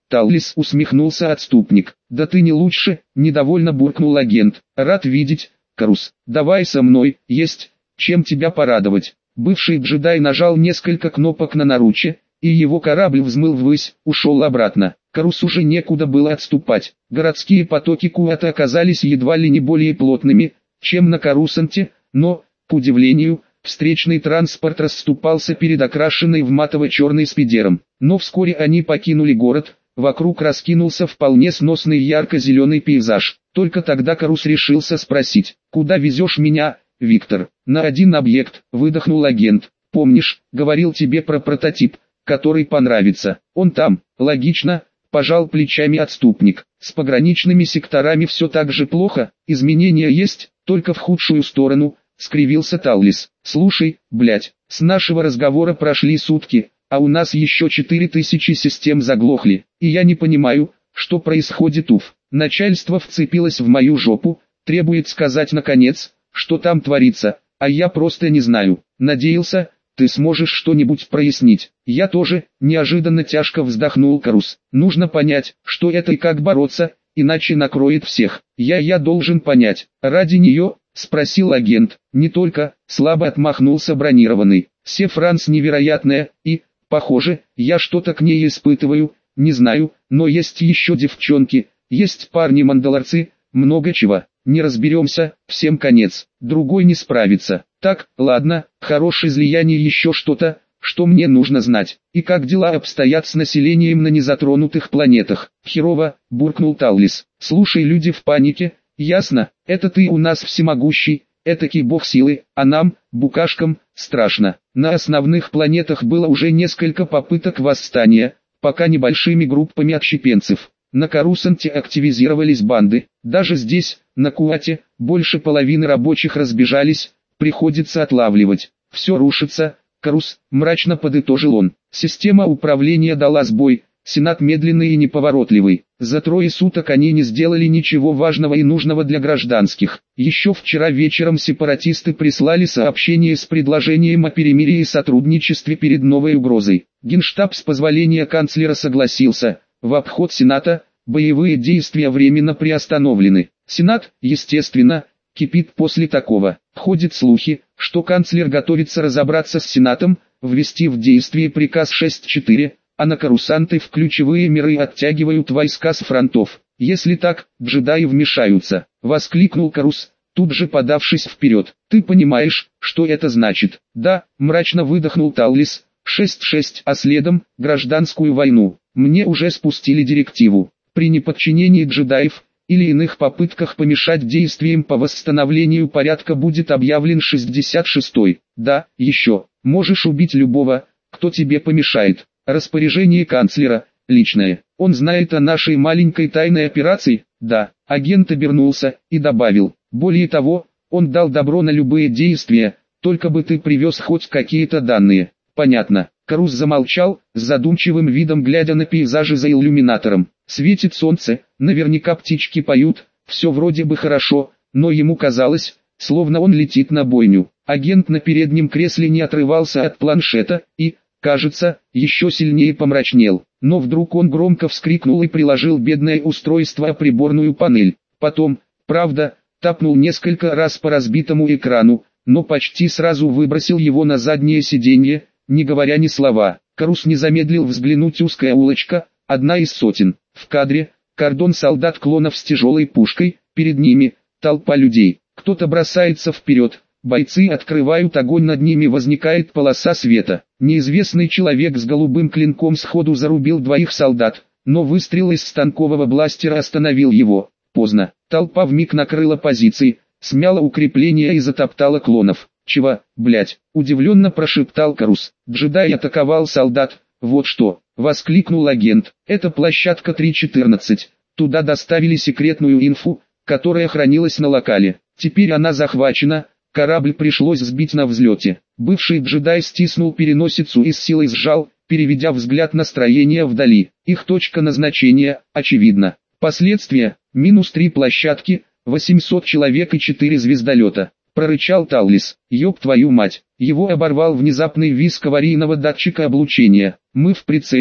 Таллис, усмехнулся отступник. Да ты не лучше, недовольно буркнул агент. Рад видеть, Карус. Давай со мной, есть чем тебя порадовать. Бывший джедай нажал несколько кнопок на наруче, и его корабль взмыл ввысь, ушел обратно. Карус уже некуда было отступать. Городские потоки Куата оказались едва ли не более плотными, чем на Карусанте, но, к удивлению, встречный транспорт расступался перед окрашенной в матово-черный спидером. Но вскоре они покинули город, вокруг раскинулся вполне сносный ярко-зеленый пейзаж. Только тогда Карус решился спросить: «Куда везешь меня, Виктор?» «На один объект», — выдохнул агент. «Помнишь, говорил тебе про прототип, который понравится? Он там». «Логично», — пожал плечами отступник. «С пограничными секторами все так же плохо, изменения есть, только в худшую сторону», — скривился Таллис. «Слушай, блять, с нашего разговора прошли сутки, а у нас еще четыре тысячи систем заглохли, и я не понимаю, что происходит. Уф, начальство вцепилось в мою жопу, требует сказать наконец, что там творится, а я просто не знаю. Надеялся, ты сможешь что-нибудь прояснить». «Я тоже», — неожиданно тяжко вздохнул Карус. «Нужно понять, что это и как бороться, иначе накроет всех». «Я я должен понять, ради нее?» — спросил агент. «Не только», — слабо отмахнулся бронированный. «Сефранс невероятная, и, похоже, я что-то к ней испытываю, не знаю, но есть еще девчонки, есть парни-мандалорцы, много чего. Не разберемся, всем конец, другой не справится. Так, ладно, хорош излияние, еще что-то, что мне нужно знать. И как дела обстоят с населением на незатронутых планетах?» «Херово», — буркнул Таллис. «Слушай, люди в панике, ясно, это ты у нас всемогущий, этакий бог силы, а нам, букашкам, страшно. На основных планетах было уже несколько попыток восстания, пока небольшими группами отщепенцев. На Карусанте активизировались банды, даже здесь, на Куате, больше половины рабочих разбежались, приходится отлавливать. Все рушится, Карус», — мрачно подытожил он. «Система управления дала сбой, Сенат медленный и неповоротливый. За трое суток они не сделали ничего важного и нужного для гражданских. Еще вчера вечером сепаратисты прислали сообщение с предложением о перемирии и сотрудничестве перед новой угрозой. Генштаб с позволения канцлера согласился. В обход Сената, боевые действия временно приостановлены. Сенат, естественно, кипит после такого. Ходят слухи, что канцлер готовится разобраться с Сенатом, ввести в действие приказ шесть четыре, а на Карусанты в ключевые миры оттягивают войска с фронтов. «Если так, джедаи вмешаются», — воскликнул Карус, тут же подавшись вперед. «Ты понимаешь, что это значит?» «Да», — мрачно выдохнул Таллис. шесть шесть, а следом — гражданскую войну. Мне уже спустили директиву. При неподчинении джедаев или иных попытках помешать действиям по восстановлению порядка будет объявлен шестьдесят шестой. Да, еще, можешь убить любого, кто тебе помешает. Распоряжение канцлера, личное. Он знает о нашей маленькой тайной операции? Да. Агент обернулся и добавил. Более того, он дал добро на любые действия, только бы ты привез хоть какие-то данные. Понятно. Карус замолчал, с задумчивым видом глядя на пейзажи за иллюминатором. Светит солнце, наверняка птички поют, все вроде бы хорошо, но ему казалось, словно он летит на бойню. Агент на переднем кресле не отрывался от планшета и, кажется, еще сильнее помрачнел. Но вдруг он громко вскрикнул и приложил бедное устройство о приборную панель. Потом, правда, тапнул несколько раз по разбитому экрану, но почти сразу выбросил его на заднее сиденье, не говоря ни слова. Карус не замедлил взглянуть. Узкая улочка, одна из сотен. В кадре кордон солдат-клонов с тяжелой пушкой, перед ними толпа людей. Кто-то бросается вперед, бойцы открывают огонь, над ними возникает полоса света. Неизвестный человек с голубым клинком сходу зарубил двоих солдат, но выстрел из станкового бластера остановил его. Поздно. Толпа вмиг накрыла позиции, смяла укрепления и затоптала клонов. «Чего, блять?» – удивленно прошептал Карус. «Джедай атаковал солдат, вот что!» – воскликнул агент. «Это площадка три четырнадцать. Туда доставили секретную инфу, которая хранилась на локале. Теперь она захвачена, корабль пришлось сбить на взлете». Бывший джедай стиснул переносицу и с силой сжал, переведя взгляд на строение вдали. Их точка назначения, очевидно. Последствия – минус три площадки, восемьсот человек и четыре звездолета. Прорычал Таллис. «Ёб твою мать!» Его оборвал внезапный визг аварийного датчика облучения. «Мы в прицеле»,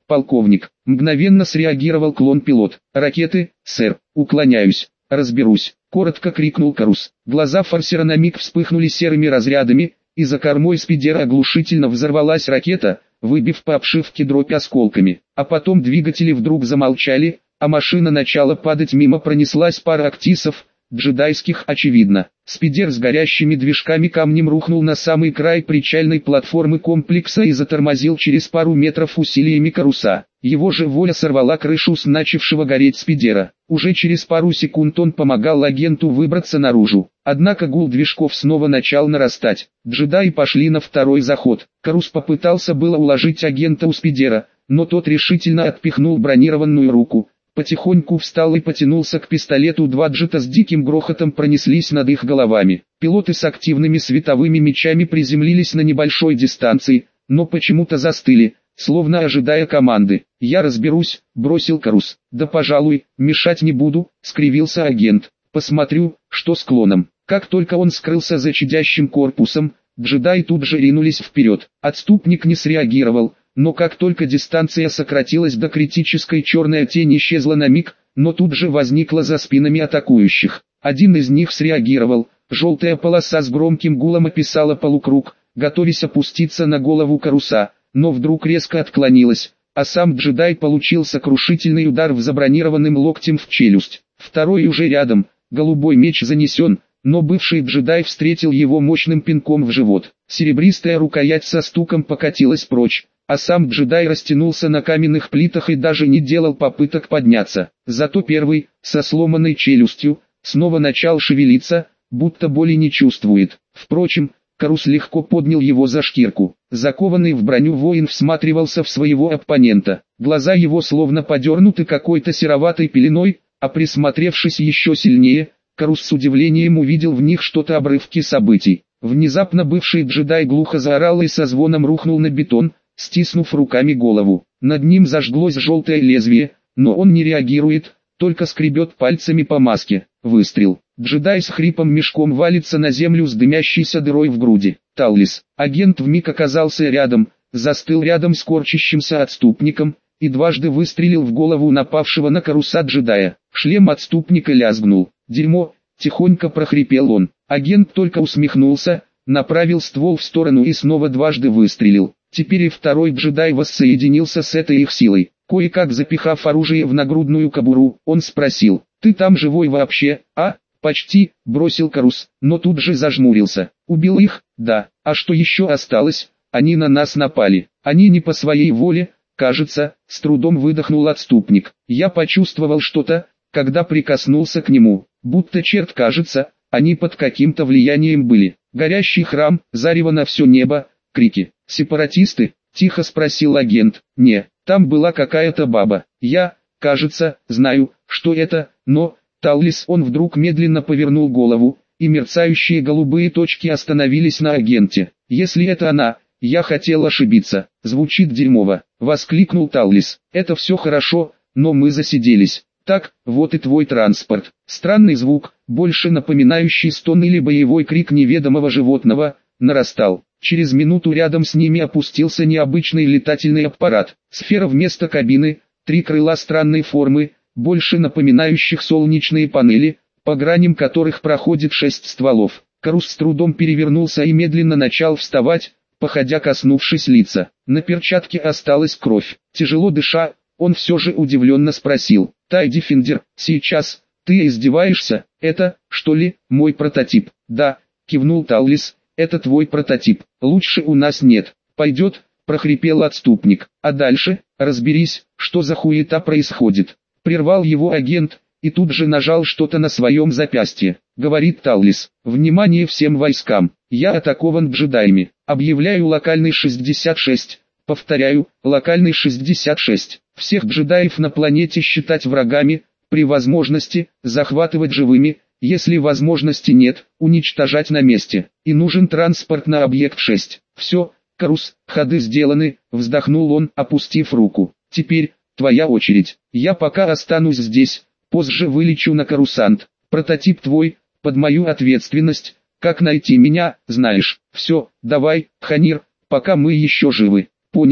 полковник. Мгновенно среагировал клон-пилот. Ракеты, сэр, уклоняюсь, разберусь. Коротко крикнул Карус. Глаза форсера на миг вспыхнули серыми разрядами, и за кормой спидера оглушительно взорвалась ракета, выбив по обшивке дробь осколками. А потом двигатели вдруг замолчали, а машина начала падать мимо, пронеслась пара актисов, джедайских очевидно. Спидер с горящими движками камнем рухнул на самый край причальной платформы комплекса и затормозил через пару метров усилиями Каруса. Его же воля сорвала крышу с начавшего гореть спидера. Уже через пару секунд он помогал агенту выбраться наружу. Однако гул движков снова начал нарастать. Джедаи пошли на второй заход. Карус попытался было уложить агента у спидера, но тот решительно отпихнул бронированную руку. Потихоньку встал и потянулся к пистолету. Два джета с диким грохотом пронеслись над их головами. Пилоты с активными световыми мечами приземлились на небольшой дистанции, но почему-то застыли, словно ожидая команды. «Я разберусь», — бросил Карус. «Да пожалуй, мешать не буду», — скривился агент. «Посмотрю, что с клоном». Как только он скрылся за чадящим корпусом, джедаи тут же ринулись вперед. Отступник не среагировал. Но как только дистанция сократилась до критической, черная тень исчезла на миг, но тут же возникла за спинами атакующих. Один из них среагировал. Желтая полоса с громким гулом описала полукруг, готовясь опуститься на голову Каруса, но вдруг резко отклонилась, а сам джедай получил сокрушительный удар в забронированным локтем в челюсть. Второй уже рядом, голубой меч занесен, но бывший джедай встретил его мощным пинком в живот. Серебристая рукоять со стуком покатилась прочь, а сам джедай растянулся на каменных плитах и даже не делал попыток подняться. Зато первый, со сломанной челюстью, снова начал шевелиться, будто боли не чувствует. Впрочем, Карус легко поднял его за шкирку. Закованный в броню воин всматривался в своего оппонента. Глаза его словно подернуты какой-то сероватой пеленой, а присмотревшись еще сильнее, Карус с удивлением увидел в них что-то обрывки событий. Внезапно бывший джедай глухо заорал и со звоном рухнул на бетон, стиснув руками голову. Над ним зажглось желтое лезвие, но он не реагирует, только скребет пальцами по маске. Выстрел. Джедай с хрипом мешком валится на землю с дымящейся дырой в груди. Таллис. Агент вмиг оказался рядом, застыл рядом с корчащимся отступником, и дважды выстрелил в голову напавшего на Каруса джедая. Шлем отступника лязгнул. «Дерьмо!» — тихонько прохрипел он. Агент только усмехнулся, направил ствол в сторону и снова дважды выстрелил. Теперь и второй джедай воссоединился с этой их силой. Кое-как запихав оружие в нагрудную кобуру, он спросил: «Ты там живой вообще, а?» «Почти», — бросил Карус, но тут же зажмурился. «Убил их?» «Да. А что еще осталось? Они на нас напали. Они не по своей воле, кажется», — с трудом выдохнул отступник. «Я почувствовал что-то, когда прикоснулся к нему, будто черт, кажется, они под каким-то влиянием были. Горящий храм, зарево на все небо, крики. Сепаратисты?» — тихо спросил агент. «Не, там была какая-то баба. Я, кажется, знаю, что это, но...» Таллис, он вдруг медленно повернул голову, и мерцающие голубые точки остановились на агенте. «Если это она, я хотел ошибиться. Звучит дерьмово», — воскликнул Таллис. «Это все хорошо, но мы засиделись. Так, вот и твой транспорт». Странный звук, больше напоминающий стон или боевой крик неведомого животного, нарастал. Через минуту рядом с ними опустился необычный летательный аппарат. Сфера вместо кабины, три крыла странной формы, больше напоминающих солнечные панели, по граням которых проходит шесть стволов. Карус с трудом перевернулся и медленно начал вставать, походя коснувшись лица. На перчатке осталась кровь. Тяжело дыша, он все же удивленно спросил: «Тай Дефендер, сейчас, ты издеваешься? Это, что ли, мой прототип?» «Да», кивнул Таллис, «это твой прототип. Лучше у нас нет. Пойдет», прохрипел отступник. «А дальше, разберись, что за хуета происходит». Прервал его агент, и тут же нажал что-то на своем запястье. Говорит Таллис: «Внимание всем войскам, я атакован джедаями. Объявляю локальный шестьдесят шесть, повторяю, локальный шестьдесят шесть. Всех джедаев на планете считать врагами, при возможности, захватывать живыми, если возможности нет, уничтожать на месте. И нужен транспорт на объект шесть. Все, Карус, ходы сделаны», вздохнул он, опустив руку. «Теперь твоя очередь. Я пока останусь здесь, позже вылечу на Карусант. Прототип твой, под мою ответственность. Как найти меня, знаешь. Все, давай, Ханир, пока мы еще живы». «Понял»,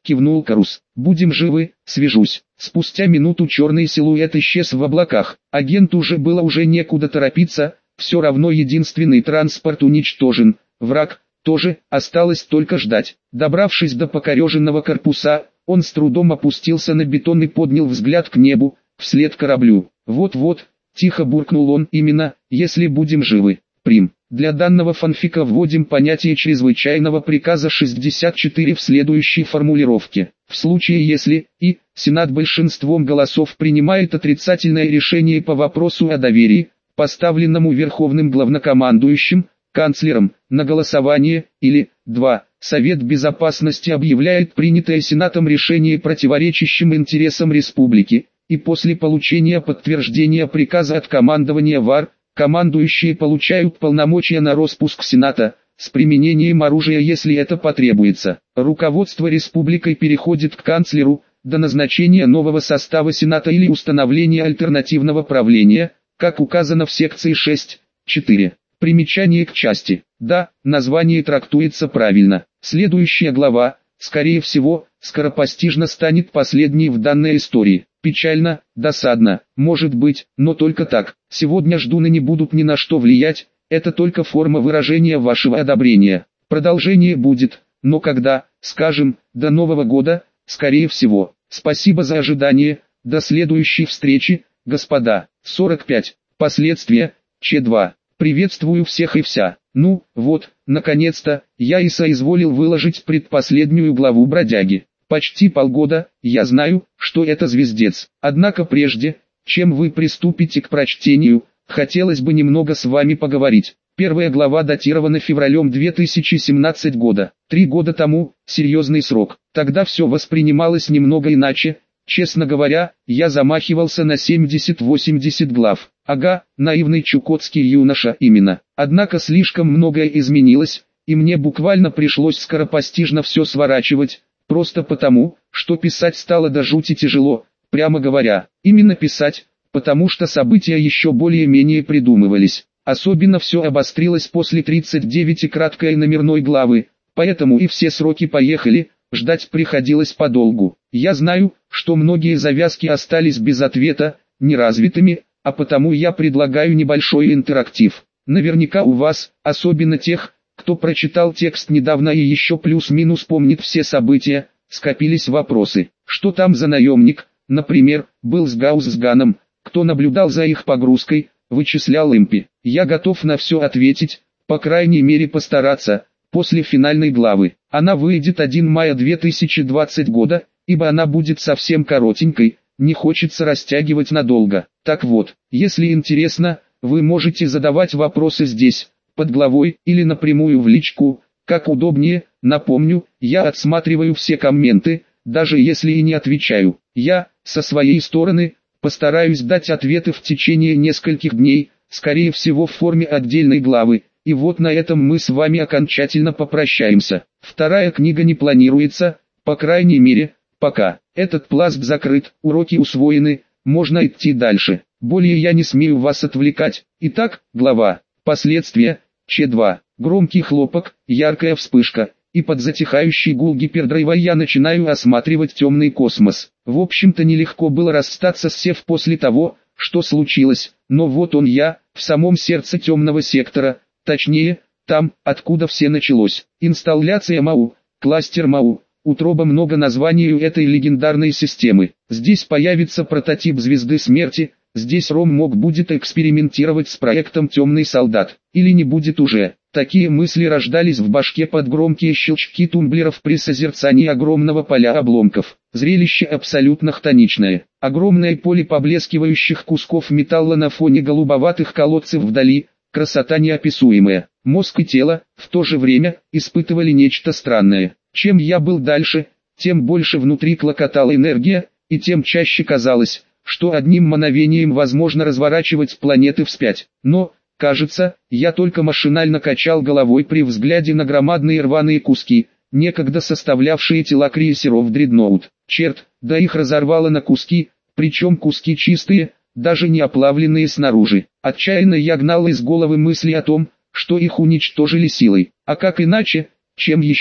кивнул Карус. Будем живы, свяжусь. Спустя минуту черный силуэт исчез в облаках. Агенту уже было уже некуда торопиться, все равно единственный транспорт уничтожен. Враг тоже, осталось только ждать. Добравшись до покореженного корпуса, он с трудом опустился на бетон и поднял взгляд к небу, вслед кораблю. Вот-вот, тихо буркнул он, именно, если будем живы. Прим. Для данного фанфика вводим понятие чрезвычайного приказа шестьдесят четыре в следующей формулировке. В случае если и Сенат большинством голосов принимает отрицательное решение по вопросу о доверии, поставленному Верховным Главнокомандующим, канцлером, на голосование, или два. Совет Безопасности объявляет принятое Сенатом решение противоречащим интересам республики, и после получения подтверждения приказа от командования ВАР, командующие получают полномочия на распуск Сената, с применением оружия, если это потребуется. Руководство республикой переходит к канцлеру, до назначения нового состава Сената или установления альтернативного правления, как указано в секции шесть точка четыре. Примечание к части. Да, название трактуется правильно. Следующая глава, скорее всего, скоропостижно станет последней в данной истории. Печально, досадно, может быть, но только так. Сегодня ждуны не будут ни на что влиять, это только форма выражения вашего одобрения. Продолжение будет, но когда, скажем, до Нового года, скорее всего. Спасибо за ожидание, до следующей встречи, господа. сорок пять. Последствия, Ч два. Приветствую всех и вся. Ну, вот, наконец-то, я и соизволил выложить предпоследнюю главу бродяги. Почти полгода, я знаю, что это звездец. Однако прежде, чем вы приступите к прочтению, хотелось бы немного с вами поговорить. Первая глава датирована февралем две тысячи семнадцатого года. Три года тому, серьезный срок. Тогда все воспринималось немного иначе. Честно говоря, я замахивался на семьдесят-восемьдесят глав. Ага, наивный чукотский юноша именно. Однако слишком многое изменилось, и мне буквально пришлось скоропостижно все сворачивать, просто потому, что писать стало до жути тяжело, прямо говоря. Именно писать, потому что события еще более-менее придумывались. Особенно все обострилось после тридцать девятой краткой номерной главы, поэтому и все сроки поехали. Ждать приходилось подолгу. Я знаю, что многие завязки остались без ответа, неразвитыми, а потому я предлагаю небольшой интерактив. Наверняка у вас, особенно тех, кто прочитал текст недавно и еще плюс-минус помнит все события, скопились вопросы. Что там за наемник, например, был с Гауссганом, кто наблюдал за их погрузкой, вычислял импи. Я готов на все ответить, по крайней мере постараться. После финальной главы. Она выйдет первого мая две тысячи двадцатого года, ибо она будет совсем коротенькой, не хочется растягивать надолго. Так вот, если интересно, вы можете задавать вопросы здесь, под главой, или напрямую в личку, как удобнее. Напомню, я отсматриваю все комменты, даже если и не отвечаю. Я, со своей стороны, постараюсь дать ответы в течение нескольких дней, скорее всего в форме отдельной главы. И вот на этом мы с вами окончательно попрощаемся. Вторая книга не планируется, по крайней мере, пока. Этот пласт закрыт, уроки усвоены, можно идти дальше. Более я не смею вас отвлекать. Итак, глава. Последствия, Ч два. Громкий хлопок, яркая вспышка, и под затихающий гул гипердрайва я начинаю осматривать темный космос. В общем-то нелегко было расстаться с Сев после того, что случилось, но вот он я, в самом сердце темного сектора. Точнее, там, откуда все началось. Инсталляция МАУ, кластер МАУ, утроба много названию этой легендарной системы. Здесь появится прототип Звезды Смерти, здесь Ром мог будет экспериментировать с проектом Темный Солдат. Или не будет уже. Такие мысли рождались в башке под громкие щелчки тумблеров при созерцании огромного поля обломков. Зрелище абсолютно хтоничное. Огромное поле поблескивающих кусков металла на фоне голубоватых колодцев вдали. Красота неописуемая. Мозг и тело, в то же время, испытывали нечто странное. Чем я был дальше, тем больше внутри клокотала энергия, и тем чаще казалось, что одним мановением возможно разворачивать планеты вспять. Но, кажется, я только машинально качал головой при взгляде на громадные рваные куски, некогда составлявшие тела крейсеров Дредноут. Черт, да их разорвало на куски, причем куски чистые, даже не оплавленные снаружи. Отчаянно я гнал из головы мысли о том, что их уничтожили силой. А как иначе, чем еще?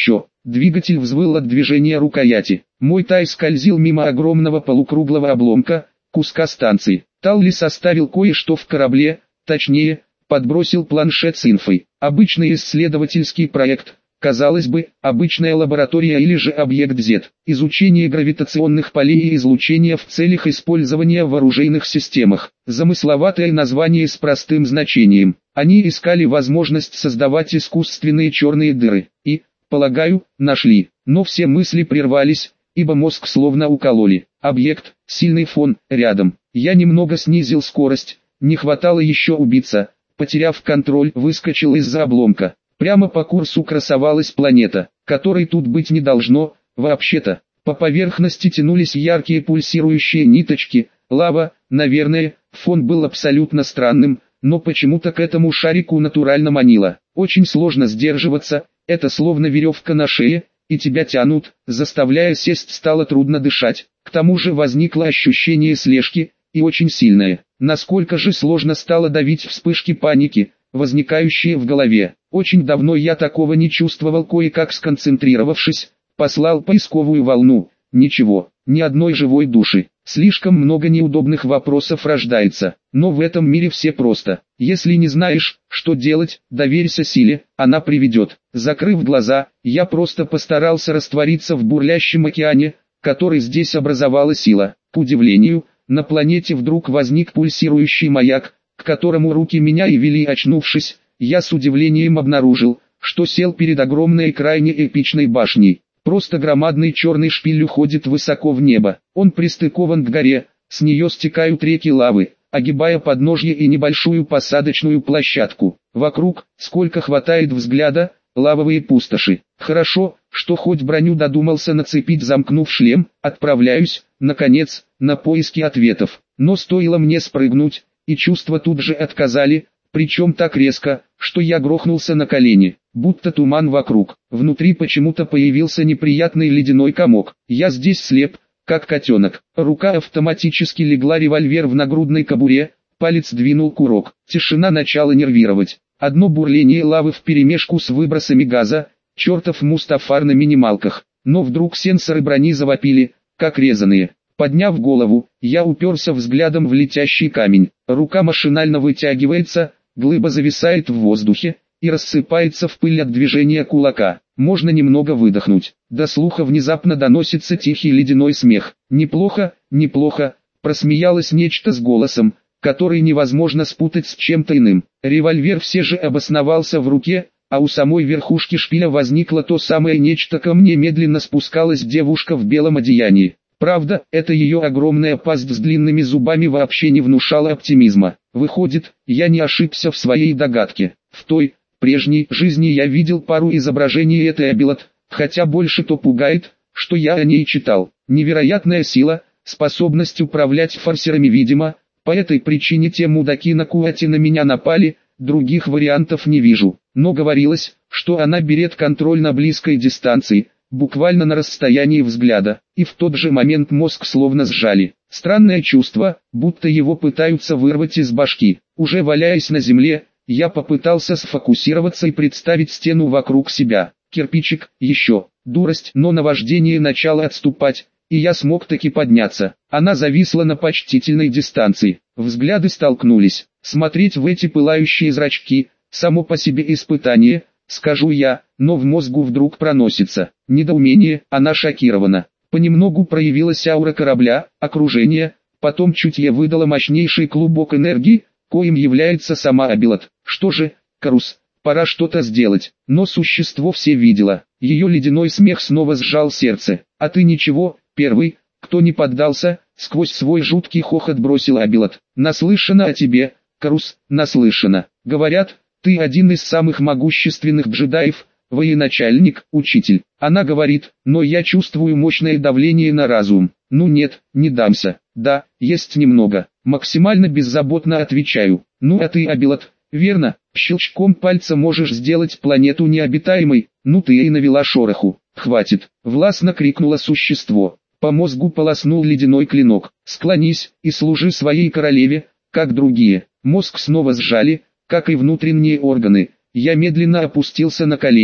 Двигатель взвыл от движения рукояти. Мой тай скользил мимо огромного полукруглого обломка, куска станции. Талли составил кое-что в корабле, точнее, подбросил планшет с инфой. Обычный исследовательский проект, казалось бы, обычная лаборатория или же объект зет. Изучение гравитационных полей и излучения в целях использования в оружейных системах. Замысловатое название с простым значением. Они искали возможность создавать искусственные черные дыры. И, полагаю, нашли. Но все мысли прервались, ибо мозг словно укололи. Объект, сильный фон, рядом. Я немного снизил скорость, не хватало еще убиться. Потеряв контроль, выскочил из-за обломка. Прямо по курсу красовалась планета, которой тут быть не должно, вообще-то. По поверхности тянулись яркие пульсирующие ниточки, лава, наверное, фон был абсолютно странным, но почему-то к этому шарику натурально манило. Очень сложно сдерживаться, это словно веревка на шее, и тебя тянут, заставляя сесть стало трудно дышать. К тому же возникло ощущение слежки, и очень сильное. Насколько же сложно стало давить вспышки паники, возникающие в голове. Очень давно я такого не чувствовал, кое-как сконцентрировавшись, послал поисковую волну. Ничего, ни одной живой души. Слишком много неудобных вопросов рождается, но в этом мире все просто. Если не знаешь, что делать, доверься силе, она приведет. Закрыв глаза, я просто постарался раствориться в бурлящем океане, который здесь образовала сила. К удивлению, на планете вдруг возник пульсирующий маяк, к которому руки меня и вели. Очнувшись, я с удивлением обнаружил, что сел перед огромной и крайне эпичной башней. Просто громадный черный шпиль уходит высоко в небо. Он пристыкован к горе, с нее стекают реки лавы, огибая подножье и небольшую посадочную площадку. Вокруг, сколько хватает взгляда, лавовые пустоши. Хорошо, что хоть броню додумался нацепить, замкнув шлем. Отправляюсь, наконец, на поиски ответов. Но стоило мне спрыгнуть, и чувства тут же отказали, причем так резко, что я грохнулся на колени, будто туман вокруг. Внутри почему-то появился неприятный ледяной комок. Я здесь слеп, как котенок. Рука автоматически легла, револьвер в нагрудной кобуре, палец двинул курок. Тишина начала нервировать. Одно бурление лавы вперемешку с выбросами газа, чертов Мустафар на минималках. Но вдруг сенсоры брони завопили, как резаные. Подняв голову, я уперся взглядом в летящий камень. Рука машинально вытягивается, глыба зависает в воздухе и рассыпается в пыль от движения кулака. Можно немного выдохнуть. До слуха внезапно доносится тихий ледяной смех. «Неплохо, неплохо», просмеялось нечто с голосом, который невозможно спутать с чем-то иным. Револьвер все же обосновался в руке, а у самой верхушки шпиля возникло то самое нечто. Ко мне медленно спускалась девушка в белом одеянии. Правда, эта ее огромная пасть с длинными зубами вообще не внушала оптимизма. Выходит, я не ошибся в своей догадке. В той, прежней жизни я видел пару изображений этой Абилат, хотя больше то пугает, что я о ней читал. Невероятная сила, способность управлять форсерами, видимо. По этой причине те мудаки на Куате на меня напали, других вариантов не вижу. Но говорилось, что она берет контроль на близкой дистанции, буквально на расстоянии взгляда, и в тот же момент мозг словно сжали. Странное чувство, будто его пытаются вырвать из башки. Уже валяясь на земле, я попытался сфокусироваться и представить стену вокруг себя. Кирпичик, еще, дурость, но наваждение начало отступать, и я смог таки подняться. Она зависла на почтительной дистанции. Взгляды столкнулись. Смотреть в эти пылающие зрачки, само по себе испытание, скажу я, но в мозгу вдруг проносится недоумение. Она шокирована. Понемногу проявилась аура корабля, окружение, потом чутье выдало мощнейший клубок энергии, коим является сама Абилат. Что же, Карус, пора что-то сделать. Но существо все видело. Ее ледяной смех снова сжал сердце. А ты ничего, первый, кто не поддался, сквозь свой жуткий хохот бросил Абилат. Наслышана о тебе, Карус, наслышана. Говорят, ты один из самых могущественных джедаев, военачальник, учитель. Она говорит, но я чувствую мощное давление на разум. Ну нет, не дамся. Да, есть немного. Максимально беззаботно отвечаю. Ну а ты, Абилат, верно? Щелчком пальца можешь сделать планету необитаемой. Ну ты и навела шороху. Хватит. Властно крикнуло существо. По мозгу полоснул ледяной клинок. Склонись и служи своей королеве, как другие. Мозг снова сжали, как и внутренние органы. Я медленно опустился на колени,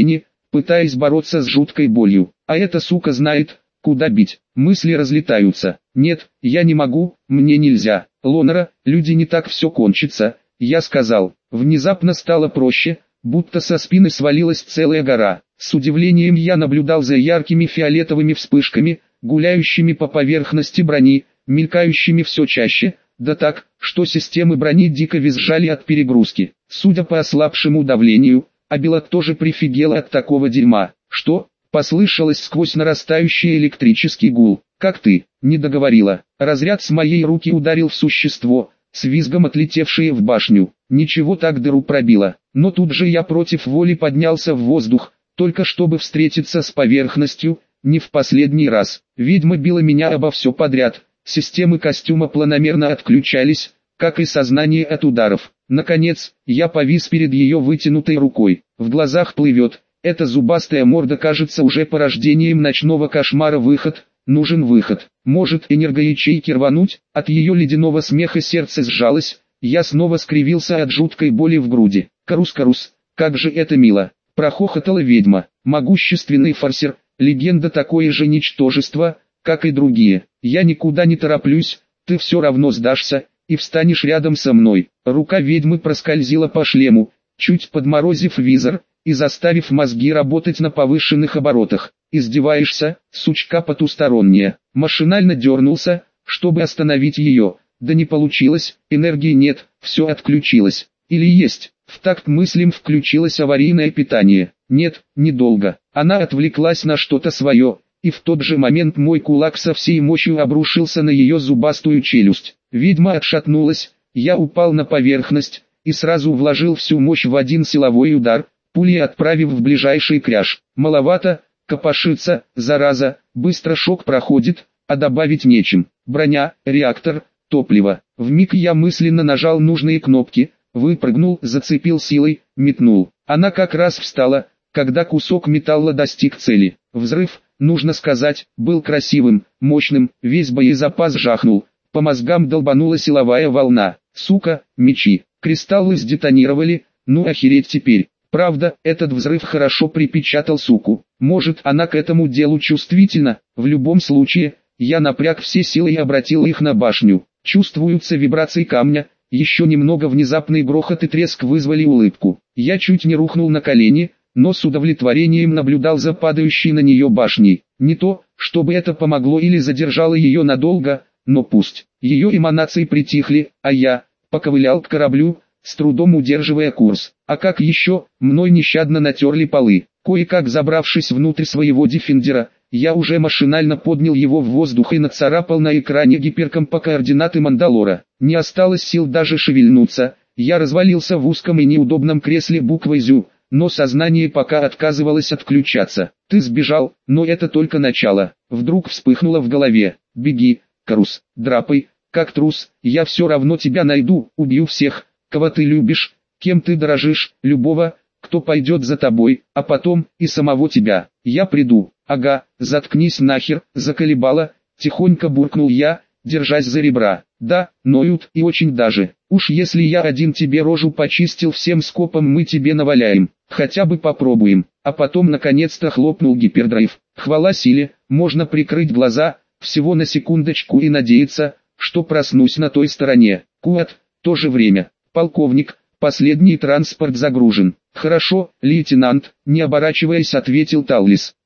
пытаясь бороться с жуткой болью. А эта сука знает, куда бить. Мысли разлетаются. Нет, я не могу, мне нельзя. Лонера, люди, не так все кончится, я сказал. Внезапно стало проще, будто со спины свалилась целая гора. С удивлением я наблюдал за яркими фиолетовыми вспышками, гуляющими по поверхности брони, мелькающими все чаще, да так, что системы брони дико визжали от перегрузки. Судя по ослабшему давлению, Абилат тоже прифигела от такого дерьма. Что? Послышалось сквозь нарастающий электрический гул. Как ты? Не договорила. Разряд с моей руки ударил в существо, с визгом отлетевшее в башню. Ничего, так дыру пробило. Но тут же я против воли поднялся в воздух, только чтобы встретиться с поверхностью, не в последний раз. Ведьма била меня обо все подряд. Системы костюма планомерно отключались, как и сознание от ударов. Наконец, я повис перед ее вытянутой рукой. В глазах плывет. Эта зубастая морда кажется уже порождением ночного кошмара. Выход, нужен выход. Может, энергоячейки рвануть? От ее ледяного смеха сердце сжалось. Я снова скривился от жуткой боли в груди. Карус-карус, как же это мило. Прохохотала ведьма. Могущественный форсер, легенда, такое же ничтожество, как и другие. Я никуда не тороплюсь, ты все равно сдашься и встанешь рядом со мной. Рука ведьмы проскользила по шлему, чуть подморозив визор и заставив мозги работать на повышенных оборотах. Издеваешься, сучка потусторонняя. Машинально дернулся, чтобы остановить ее. Да не получилось, энергии нет, все отключилось. Или есть. В такт мыслям включилось аварийное питание. Нет, недолго. Она отвлеклась на что-то свое, и в тот же момент мой кулак со всей мощью обрушился на ее зубастую челюсть. Ведьма отшатнулась, я упал на поверхность, и сразу вложил всю мощь в один силовой удар, пулей отправив в ближайший кряж. Маловато, копошится, зараза, быстро шок проходит, а добавить нечем. Броня, реактор, топливо. Вмиг я мысленно нажал нужные кнопки, выпрыгнул, зацепил силой, метнул. Она как раз встала, когда кусок металла достиг цели. Взрыв, нужно сказать, был красивым, мощным, весь боезапас жахнул. По мозгам долбанула силовая волна. Сука, мечи. Кристаллы сдетонировали, ну охереть теперь. Правда, этот взрыв хорошо припечатал суку. Может, она к этому делу чувствительна. В любом случае, я напряг все силы и обратил их на башню. Чувствуются вибрации камня. Еще немного, внезапный грохот и треск вызвали улыбку. Я чуть не рухнул на колени, но с удовлетворением наблюдал за падающей на нее башней. Не то, чтобы это помогло или задержало ее надолго, но пусть. Ее эманации притихли, а я поковылял к кораблю, с трудом удерживая курс. А как еще, мной нещадно натерли полы. Кое-как забравшись внутрь своего дефендера, я уже машинально поднял его в воздух и нацарапал на экране гиперкомпа координаты Мандалора. Не осталось сил даже шевельнуться, я развалился в узком и неудобном кресле буквой «Зю», но сознание пока отказывалось отключаться. Ты сбежал, но это только начало. Вдруг вспыхнуло в голове. Беги, Карус, драпай, как трус, я все равно тебя найду, убью всех, кого ты любишь, кем ты дорожишь, любого, кто пойдет за тобой, а потом и самого тебя. Я приду. Ага, заткнись нахер, заколебала, тихонько буркнул я, держась за ребра. Да, ноют и очень даже. Уж если я один тебе рожу почистил всем скопом, мы тебе наваляем. Хотя бы попробуем. А потом наконец-то хлопнул гипердрайв. Хвала силе, можно прикрыть глаза, всего на секундочку, и надеяться, что проснусь на той стороне. Куат, то же время. Полковник, последний транспорт загружен. Хорошо, лейтенант, не оборачиваясь, ответил Таллис.